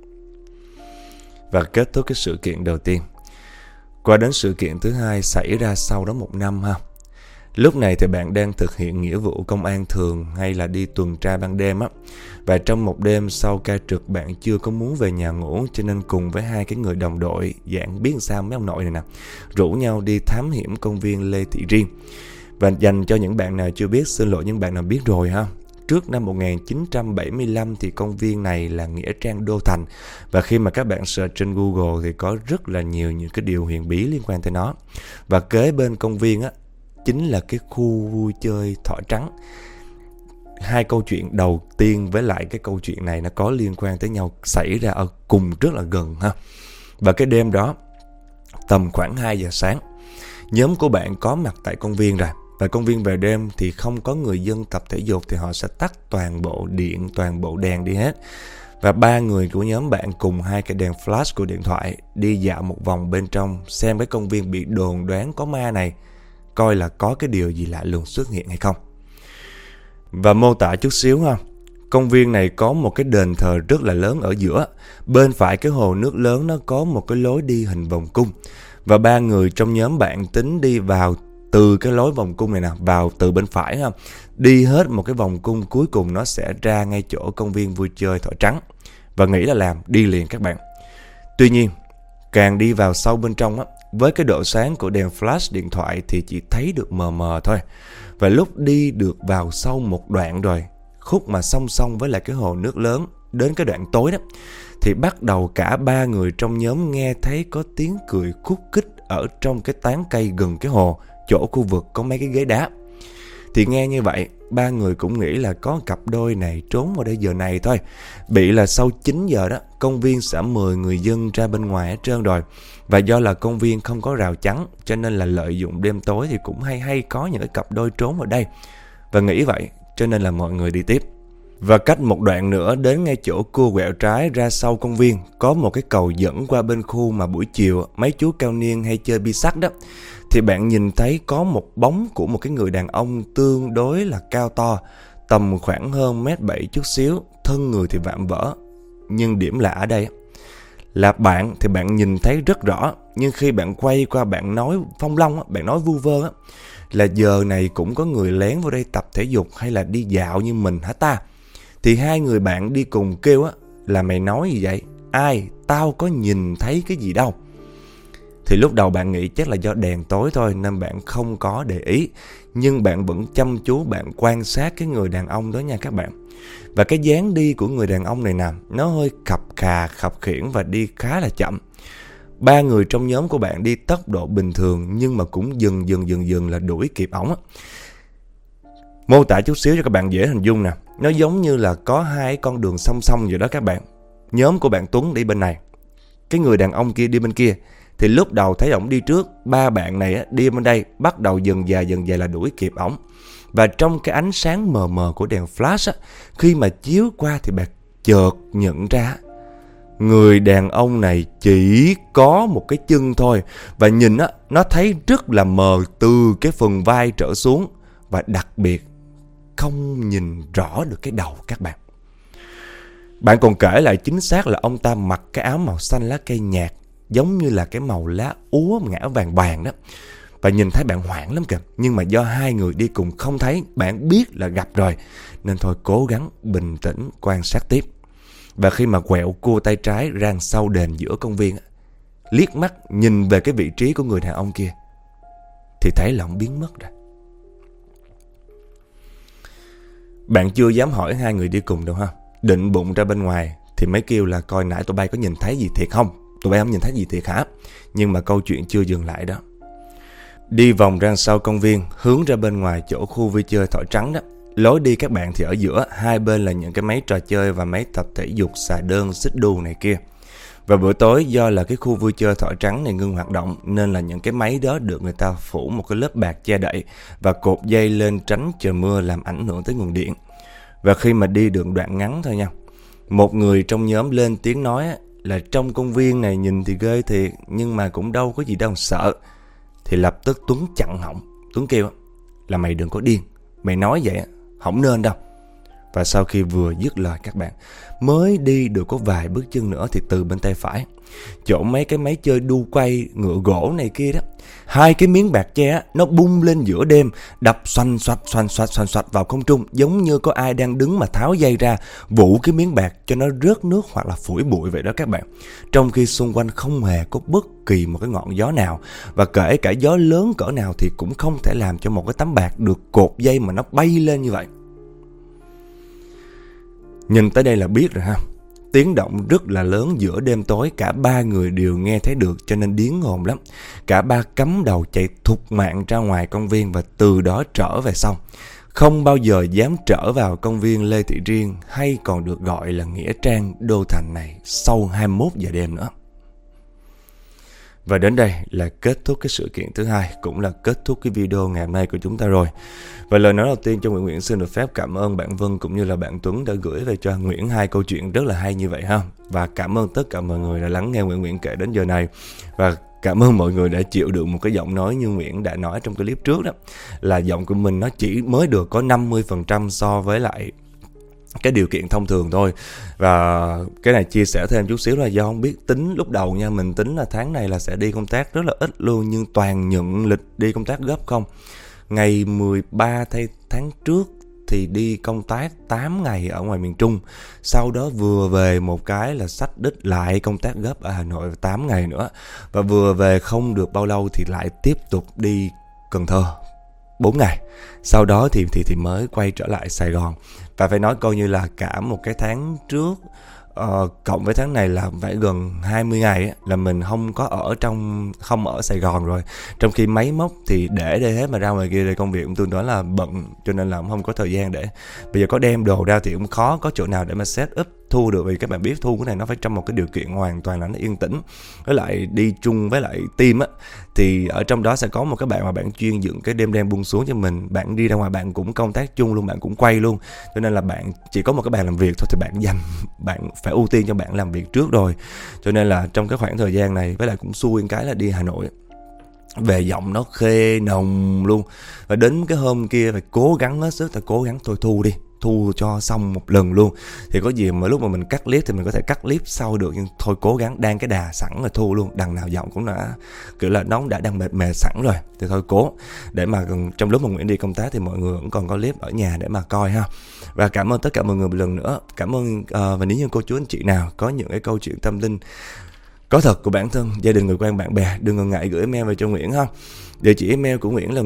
S1: Và kết thúc cái sự kiện đầu tiên. Qua đến sự kiện thứ hai xảy ra sau đó 1 năm ha. Lúc này thì bạn đang thực hiện nghĩa vụ công an thường hay là đi tuần tra ban đêm á. Và trong một đêm sau ca trực, bạn chưa có muốn về nhà ngủ, cho nên cùng với 2 cái người đồng đội, dạng biết sao mấy ông nội này nè, rủ nhau đi thám hiểm công viên Lê Thị Riêng. Và dành cho những bạn nào chưa biết, xin lỗi những bạn nào biết rồi ha. Trước năm 1975 thì công viên này là nghĩa trang đô thành. Và khi mà các bạn search trên Google thì có rất là nhiều những cái điều huyền bí liên quan tới nó. Và kế bên công viên á, chính là cái khu vui chơi Thỏ Trắng. 2 câu chuyện đầu tiên với lại cái câu chuyện này nó có liên quan tới nhau, xảy ra ở cùng rất là gần ha. Và cái đêm đó, tầm khoảng 2 giờ sáng, nhóm của bạn có mặt tại công viên rồi. Và công viên về đêm thì không có người dân tập thể dục, thì họ sẽ tắt toàn bộ điện, toàn bộ đèn đi hết. Và 3 người của nhóm bạn cùng 2 cái đèn flash của điện thoại đi dạo một vòng bên trong, xem cái công viên bị đồn đoán có ma này, coi là có cái điều gì lạ lùng xuất hiện hay không. Và mô tả chút xíu ha. Công viên này có một cái đền thờ rất là lớn ở giữa. Bên phải cái hồ nước lớn nó có một cái lối đi hình vòng cung. Và 3 người trong nhóm bạn tính đi vào từ cái lối vòng cung này nè, vào từ bên phải ha. Đi hết một cái vòng cung, cuối cùng nó sẽ ra ngay chỗ công viên vui chơi Thỏ Trắng. Và nghĩ là làm, đi liền các bạn. Tuy nhiên, càng đi vào sâu bên trong á, với cái độ sáng của đèn flash điện thoại thì chỉ thấy được mờ mờ thôi. Và lúc đi được vào sâu một đoạn rồi, khúc mà song song với lại cái hồ nước lớn, đến cái đoạn tối đó, thì bắt đầu cả 3 người trong nhóm nghe thấy có tiếng cười khúc khích ở trong cái tán cây gần cái hồ, chỗ khu vực có mấy cái ghế đá. Thì nghe như vậy, ba người cũng nghĩ là có cặp đôi này trốn vào đây giờ này thôi. Bị là sau 9 giờ đó, công viên sẽ mời người dân ra bên ngoài hết trơn rồi. Và do là công viên không có rào chắn, cho nên là lợi dụng đêm tối thì cũng hay có những cái cặp đôi trốn vào đây. Và nghĩ vậy, cho nên là mọi người đi tiếp. Và cách một đoạn nữa đến ngay chỗ cua quẹo trái ra sau công viên, có một cái cầu dẫn qua bên khu mà buổi chiều mấy chú cao niên hay chơi bi sắt đó. Thì bạn nhìn thấy có một bóng của một cái người đàn ông tương đối là cao to, tầm khoảng hơn 1m7 chút xíu, thân người thì vạm vỡ. Nhưng điểm lạ ở đây là bạn thì bạn nhìn thấy rất rõ, nhưng khi bạn quay qua bạn nói phong long, bạn nói vu vơ là giờ này cũng có người lén vào đây tập thể dục hay là đi dạo như mình hả ta? Thì hai người bạn đi cùng kêu là mày nói gì vậy? Ai? Tao có nhìn thấy cái gì đâu. Thì lúc đầu bạn nghĩ chắc là do đèn tối thôi nên bạn không có để ý. Nhưng bạn vẫn chăm chú bạn quan sát cái người đàn ông đó nha các bạn. Và cái dáng đi của người đàn ông này nè, nó hơi khập khà, khập khiễng và đi khá là chậm. Ba người trong nhóm của bạn đi tốc độ bình thường nhưng mà cũng dần là đuổi kịp ổng. Mô tả chút xíu cho các bạn dễ hình dung nè. Nó giống như là có hai con đường song song vậy đó các bạn. Nhóm của bạn Tuấn đi bên này, cái người đàn ông kia đi bên kia. Thì lúc đầu thấy ổng đi trước, ba bạn này đi bên đây, bắt đầu dần dà là đuổi kịp ổng. Và trong cái ánh sáng mờ mờ của đèn flash khi mà chiếu qua thì bạn chợt nhận ra người đàn ông này chỉ có một cái chân thôi. Và nhìn nó thấy rất là mờ từ cái phần vai trở xuống. Và đặc biệt không nhìn rõ được cái đầu các bạn. Bạn còn kể lại chính xác là ông ta mặc cái áo màu xanh lá cây nhạt, giống như là cái màu lá úa ngã vàng vàng đó. Và nhìn thấy bạn hoảng lắm kìa. Nhưng mà do hai người đi cùng không thấy, bạn biết là gặp rồi, nên thôi cố gắng bình tĩnh quan sát tiếp. Và khi mà quẹo cua tay trái ra sau đền giữa công viên, liếc mắt nhìn về cái vị trí của người đàn ông kia, thì thấy là ông biến mất rồi. Bạn chưa dám hỏi hai người đi cùng đâu ha. Định bụng ra bên ngoài thì mới kêu là coi nãy tụi bay có nhìn thấy gì thiệt không? Tụi bay không nhìn thấy gì thiệt hả? Nhưng mà câu chuyện chưa dừng lại đó. Đi vòng ra sau công viên, hướng ra bên ngoài chỗ khu vui chơi thỏi trắng đó. Lối đi các bạn thì ở giữa, hai bên là những cái máy trò chơi và máy tập thể dục, xà đơn, xích đu này kia. Và bữa tối do là cái khu vui chơi thỏi trắng này ngưng hoạt động, nên là những cái máy đó được người ta phủ một cái lớp bạc che đậy và cột dây lên tránh trời mưa làm ảnh hưởng tới nguồn điện. Và khi mà đi được đoạn ngắn thôi nha, một người trong nhóm lên tiếng nói là trong công viên này nhìn thì ghê thiệt, nhưng mà cũng đâu có gì đâu sợ. Thì lập tức Tuấn chặn họng. Tuấn kêu là mày đừng có điên, mày nói vậy không nên đâu. Và sau khi vừa dứt lời các bạn, mới đi được có vài bước chân nữa thì từ bên tay phải, chỗ mấy cái máy chơi đu quay ngựa gỗ này kia đó, hai cái miếng bạc tre nó bung lên giữa đêm, đập xoành xoạch vào không trung, giống như có ai đang đứng mà tháo dây ra vụ cái miếng bạc cho nó rớt nước hoặc là phủi bụi vậy đó các bạn. Trong khi xung quanh không hề có bất kỳ một cái ngọn gió nào, và kể cả gió lớn cỡ nào thì cũng không thể làm cho một cái tấm bạc được cột dây mà nó bay lên như vậy. Nhìn tới đây là biết rồi ha. Tiếng động rất là lớn giữa đêm tối, cả ba người đều nghe thấy được cho nên điếng hồn lắm. Cả ba cắm đầu chạy thục mạng ra ngoài công viên và từ đó trở về sau. Không bao giờ dám trở vào công viên Lê Thị Riêng hay còn được gọi là Nghĩa Trang Đô Thành này sau 21 giờ đêm nữa. Và đến đây là kết thúc cái sự kiện thứ hai, cũng là kết thúc cái video ngày hôm nay của chúng ta rồi. Và lời nói đầu tiên cho Nguyễn xin được phép cảm ơn bạn Vân cũng như là bạn Tuấn đã gửi về cho Nguyễn hai câu chuyện rất là hay như vậy ha. Và cảm ơn tất cả mọi người đã lắng nghe Nguyễn kể đến giờ này. Và cảm ơn mọi người đã chịu được một cái giọng nói như Nguyễn đã nói trong clip trước đó, là giọng của mình nó chỉ mới được có 50% so với lại cái điều kiện thông thường thôi. Và cái này chia sẻ thêm chút xíu là do không biết tính lúc đầu nha. Mình tính là tháng này là sẽ đi công tác rất là ít luôn, nhưng toàn nhận lịch đi công tác gấp không. Ngày 13 tháng trước thì đi công tác 8 ngày ở ngoài miền Trung. Sau đó vừa về một cái là xách đích lại công tác gấp ở Hà Nội 8 ngày nữa. Và vừa về không được bao lâu thì lại tiếp tục đi Cần Thơ 4 ngày. Sau đó thì mới quay trở lại Sài Gòn. Và phải nói coi như là cả một cái tháng trước cộng với tháng này là phải gần 20 ngày là mình không ở Sài Gòn rồi. Trong khi máy móc thì để đây hết, mà ra ngoài kia đây công việc cũng tương đối là bận, cho nên là cũng không có thời gian để. Bây giờ có đem đồ ra thì cũng khó có chỗ nào để mà set up thu được, vì các bạn biết thu cái này nó phải trong một cái điều kiện hoàn toàn là nó yên tĩnh, với lại đi chung với lại team á, thì ở trong đó sẽ có một cái bạn mà bạn chuyên dựng cái đêm buông xuống cho mình. Bạn đi ra ngoài bạn cũng công tác chung luôn, bạn cũng quay luôn, cho nên là bạn chỉ có một cái bàn làm việc thôi, thì bạn phải ưu tiên cho bạn làm việc trước rồi. Cho nên là trong cái khoảng thời gian này, với lại cũng xui cái là đi Hà Nội về giọng nó khê nồng luôn, và đến cái hôm kia phải cố gắng hết sức, cố gắng thôi thu cho xong một lần luôn. Thì có gì mà lúc mà mình cắt clip thì mình có thể cắt clip sau được, nhưng thôi cố gắng, đang cái đà sẵn là thu luôn, đằng nào giọng cũng đã kiểu là nó đã đang mệt sẵn rồi, thì thôi cố để mà trong lúc mà Nguyễn đi công tác thì mọi người cũng còn có clip ở nhà để mà coi ha. Và cảm ơn tất cả mọi người một lần nữa. Cảm ơn và nếu như cô chú anh chị nào có những cái câu chuyện tâm linh có thật của bản thân, gia đình, người quen, bạn bè, đừng ngần ngại gửi email về cho Nguyễn ha. Địa chỉ email của Nguyễn là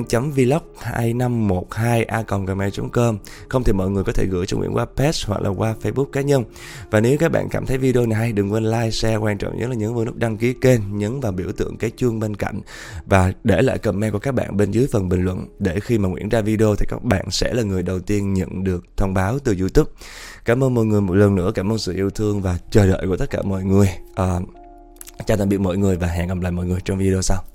S1: nguyễn.vlog2512a@gmail.com. Không thì mọi người có thể gửi cho Nguyễn qua page hoặc là qua Facebook cá nhân. Và nếu các bạn cảm thấy video này hay, đừng quên like, share, quan trọng nhất là nhấn vào nút đăng ký kênh, nhấn vào biểu tượng cái chuông bên cạnh và để lại comment của các bạn bên dưới phần bình luận, để khi mà Nguyễn ra video thì các bạn sẽ là người đầu tiên nhận được thông báo từ YouTube. Cảm ơn mọi người một lần nữa, cảm ơn sự yêu thương và chờ đợi của tất cả mọi người. Chào tạm biệt mọi người và hẹn gặp lại mọi người trong video sau.